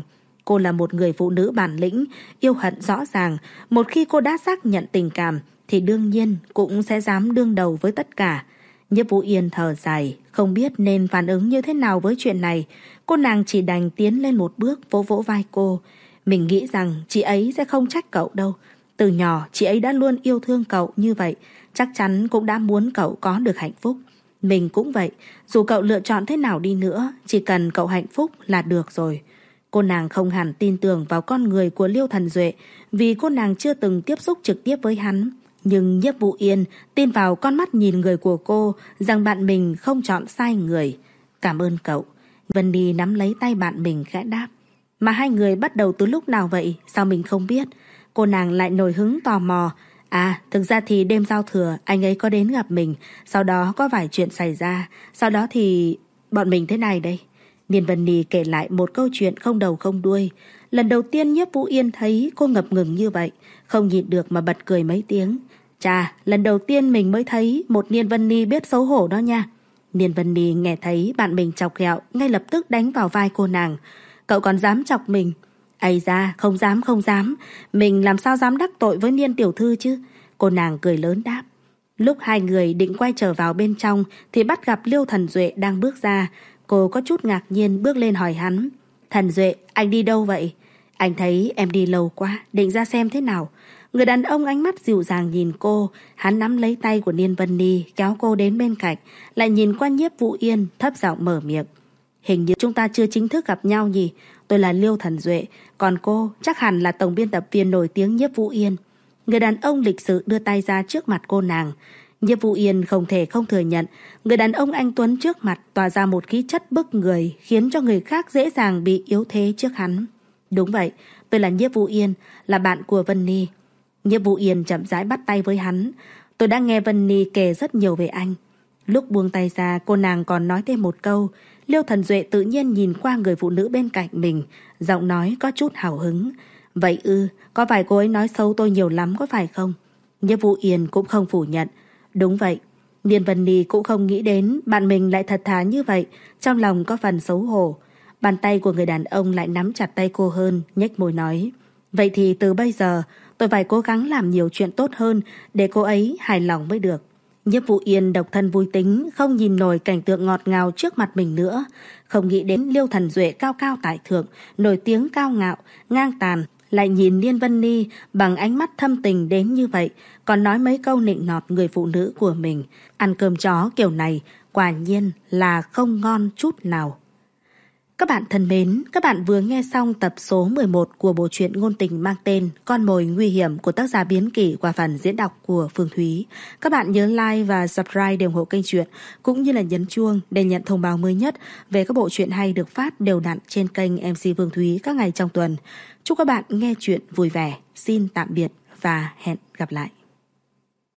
Cô là một người phụ nữ bản lĩnh, yêu hận rõ ràng. Một khi cô đã xác nhận tình cảm thì đương nhiên cũng sẽ dám đương đầu với tất cả. Nhiếp Vũ Yên thở dài, không biết nên phản ứng như thế nào với chuyện này. Cô nàng chỉ đành tiến lên một bước, vỗ vỗ vai cô. Mình nghĩ rằng chị ấy sẽ không trách cậu đâu. Từ nhỏ chị ấy đã luôn yêu thương cậu như vậy, chắc chắn cũng đã muốn cậu có được hạnh phúc. Mình cũng vậy, dù cậu lựa chọn thế nào đi nữa, chỉ cần cậu hạnh phúc là được rồi. Cô nàng không hẳn tin tưởng vào con người của Liêu Thần Duệ, vì cô nàng chưa từng tiếp xúc trực tiếp với hắn. Nhưng Nhiếp Vũ Yên tin vào con mắt nhìn người của cô, rằng bạn mình không chọn sai người. Cảm ơn cậu. Vân Ni nắm lấy tay bạn mình khẽ đáp. Mà hai người bắt đầu từ lúc nào vậy? Sao mình không biết? Cô nàng lại nổi hứng tò mò. À, thực ra thì đêm giao thừa anh ấy có đến gặp mình, sau đó có vài chuyện xảy ra. Sau đó thì bọn mình thế này đây. Niên Vân Ni kể lại một câu chuyện không đầu không đuôi. Lần đầu tiên Nhiếp Vũ Yên thấy cô ngập ngừng như vậy, không nhịn được mà bật cười mấy tiếng. Chà, lần đầu tiên mình mới thấy một Niên Vân Ni biết xấu hổ đó nha. Niên Vân Ni nghe thấy bạn mình chọc ghẹo, ngay lập tức đánh vào vai cô nàng. Cậu còn dám chọc mình? Ây da, không dám không dám. Mình làm sao dám đắc tội với Niên tiểu thư chứ? Cô nàng cười lớn đáp. Lúc hai người định quay trở vào bên trong thì bắt gặp Liêu Thần Duệ đang bước ra. Cô có chút ngạc nhiên bước lên hỏi hắn. Thần Duệ, anh đi đâu vậy? Anh thấy em đi lâu quá, định ra xem thế nào. Người đàn ông ánh mắt dịu dàng nhìn cô. Hắn nắm lấy tay của Niên Vân Ni, kéo cô đến bên cạnh, lại nhìn qua Nhiếp Vũ Yên, thấp giọng mở miệng. Hình như chúng ta chưa chính thức gặp nhau nhỉ? Tôi là Liêu Thần Duệ, còn cô chắc hẳn là tổng biên tập viên nổi tiếng Nhiếp Vũ Yên. Người đàn ông lịch sự đưa tay ra trước mặt cô nàng. Nhiếp Vũ Yên không thể không thừa nhận, người đàn ông anh tuấn trước mặt tỏa ra một khí chất bức người, khiến cho người khác dễ dàng bị yếu thế trước hắn. Đúng vậy, tôi là Nhiếp Vũ Yên, là bạn của Vân Ni. Nhiếp Vũ Yên chậm rãi bắt tay với hắn. Tôi đã nghe Vân Ni kể rất nhiều về anh. Lúc buông tay ra, cô nàng còn nói thêm một câu. Liêu Thần Duệ tự nhiên nhìn qua người phụ nữ bên cạnh mình, giọng nói có chút hào hứng. Vậy ư, có phải cô ấy nói xấu tôi nhiều lắm có phải không? Nhiếp Vũ Yên cũng không phủ nhận. Đúng vậy. Niên Vân Ni cũng không nghĩ đến bạn mình lại thật thà như vậy, trong lòng có phần xấu hổ. Bàn tay của người đàn ông lại nắm chặt tay cô hơn, nhếch môi nói. Vậy thì từ bây giờ tôi phải cố gắng làm nhiều chuyện tốt hơn để cô ấy hài lòng mới được. Nhiếp Vũ Yên độc thân vui tính, không nhìn nổi cảnh tượng ngọt ngào trước mặt mình nữa. Không nghĩ đến Liêu Thần Duệ cao cao tại thượng, nổi tiếng cao ngạo, ngang tàn, lại nhìn Niên Vân Ni bằng ánh mắt thâm tình đến như vậy, còn nói mấy câu nịnh nọt người phụ nữ của mình. Ăn cơm chó kiểu này quả nhiên là không ngon chút nào. Các bạn thân mến, các bạn vừa nghe xong tập số mười một của bộ truyện ngôn tình mang tên Con mồi nguy hiểm của tác giả Biến Kỷ qua phần diễn đọc của Phương Thúy. Các bạn nhớ like và subscribe để ủng hộ kênh truyện, cũng như là nhấn chuông để nhận thông báo mới nhất về các bộ truyện hay được phát đều đặn trên kênh em xê Phương Thúy các ngày trong tuần. Chúc các bạn nghe truyện vui vẻ. Xin tạm biệt và hẹn gặp lại.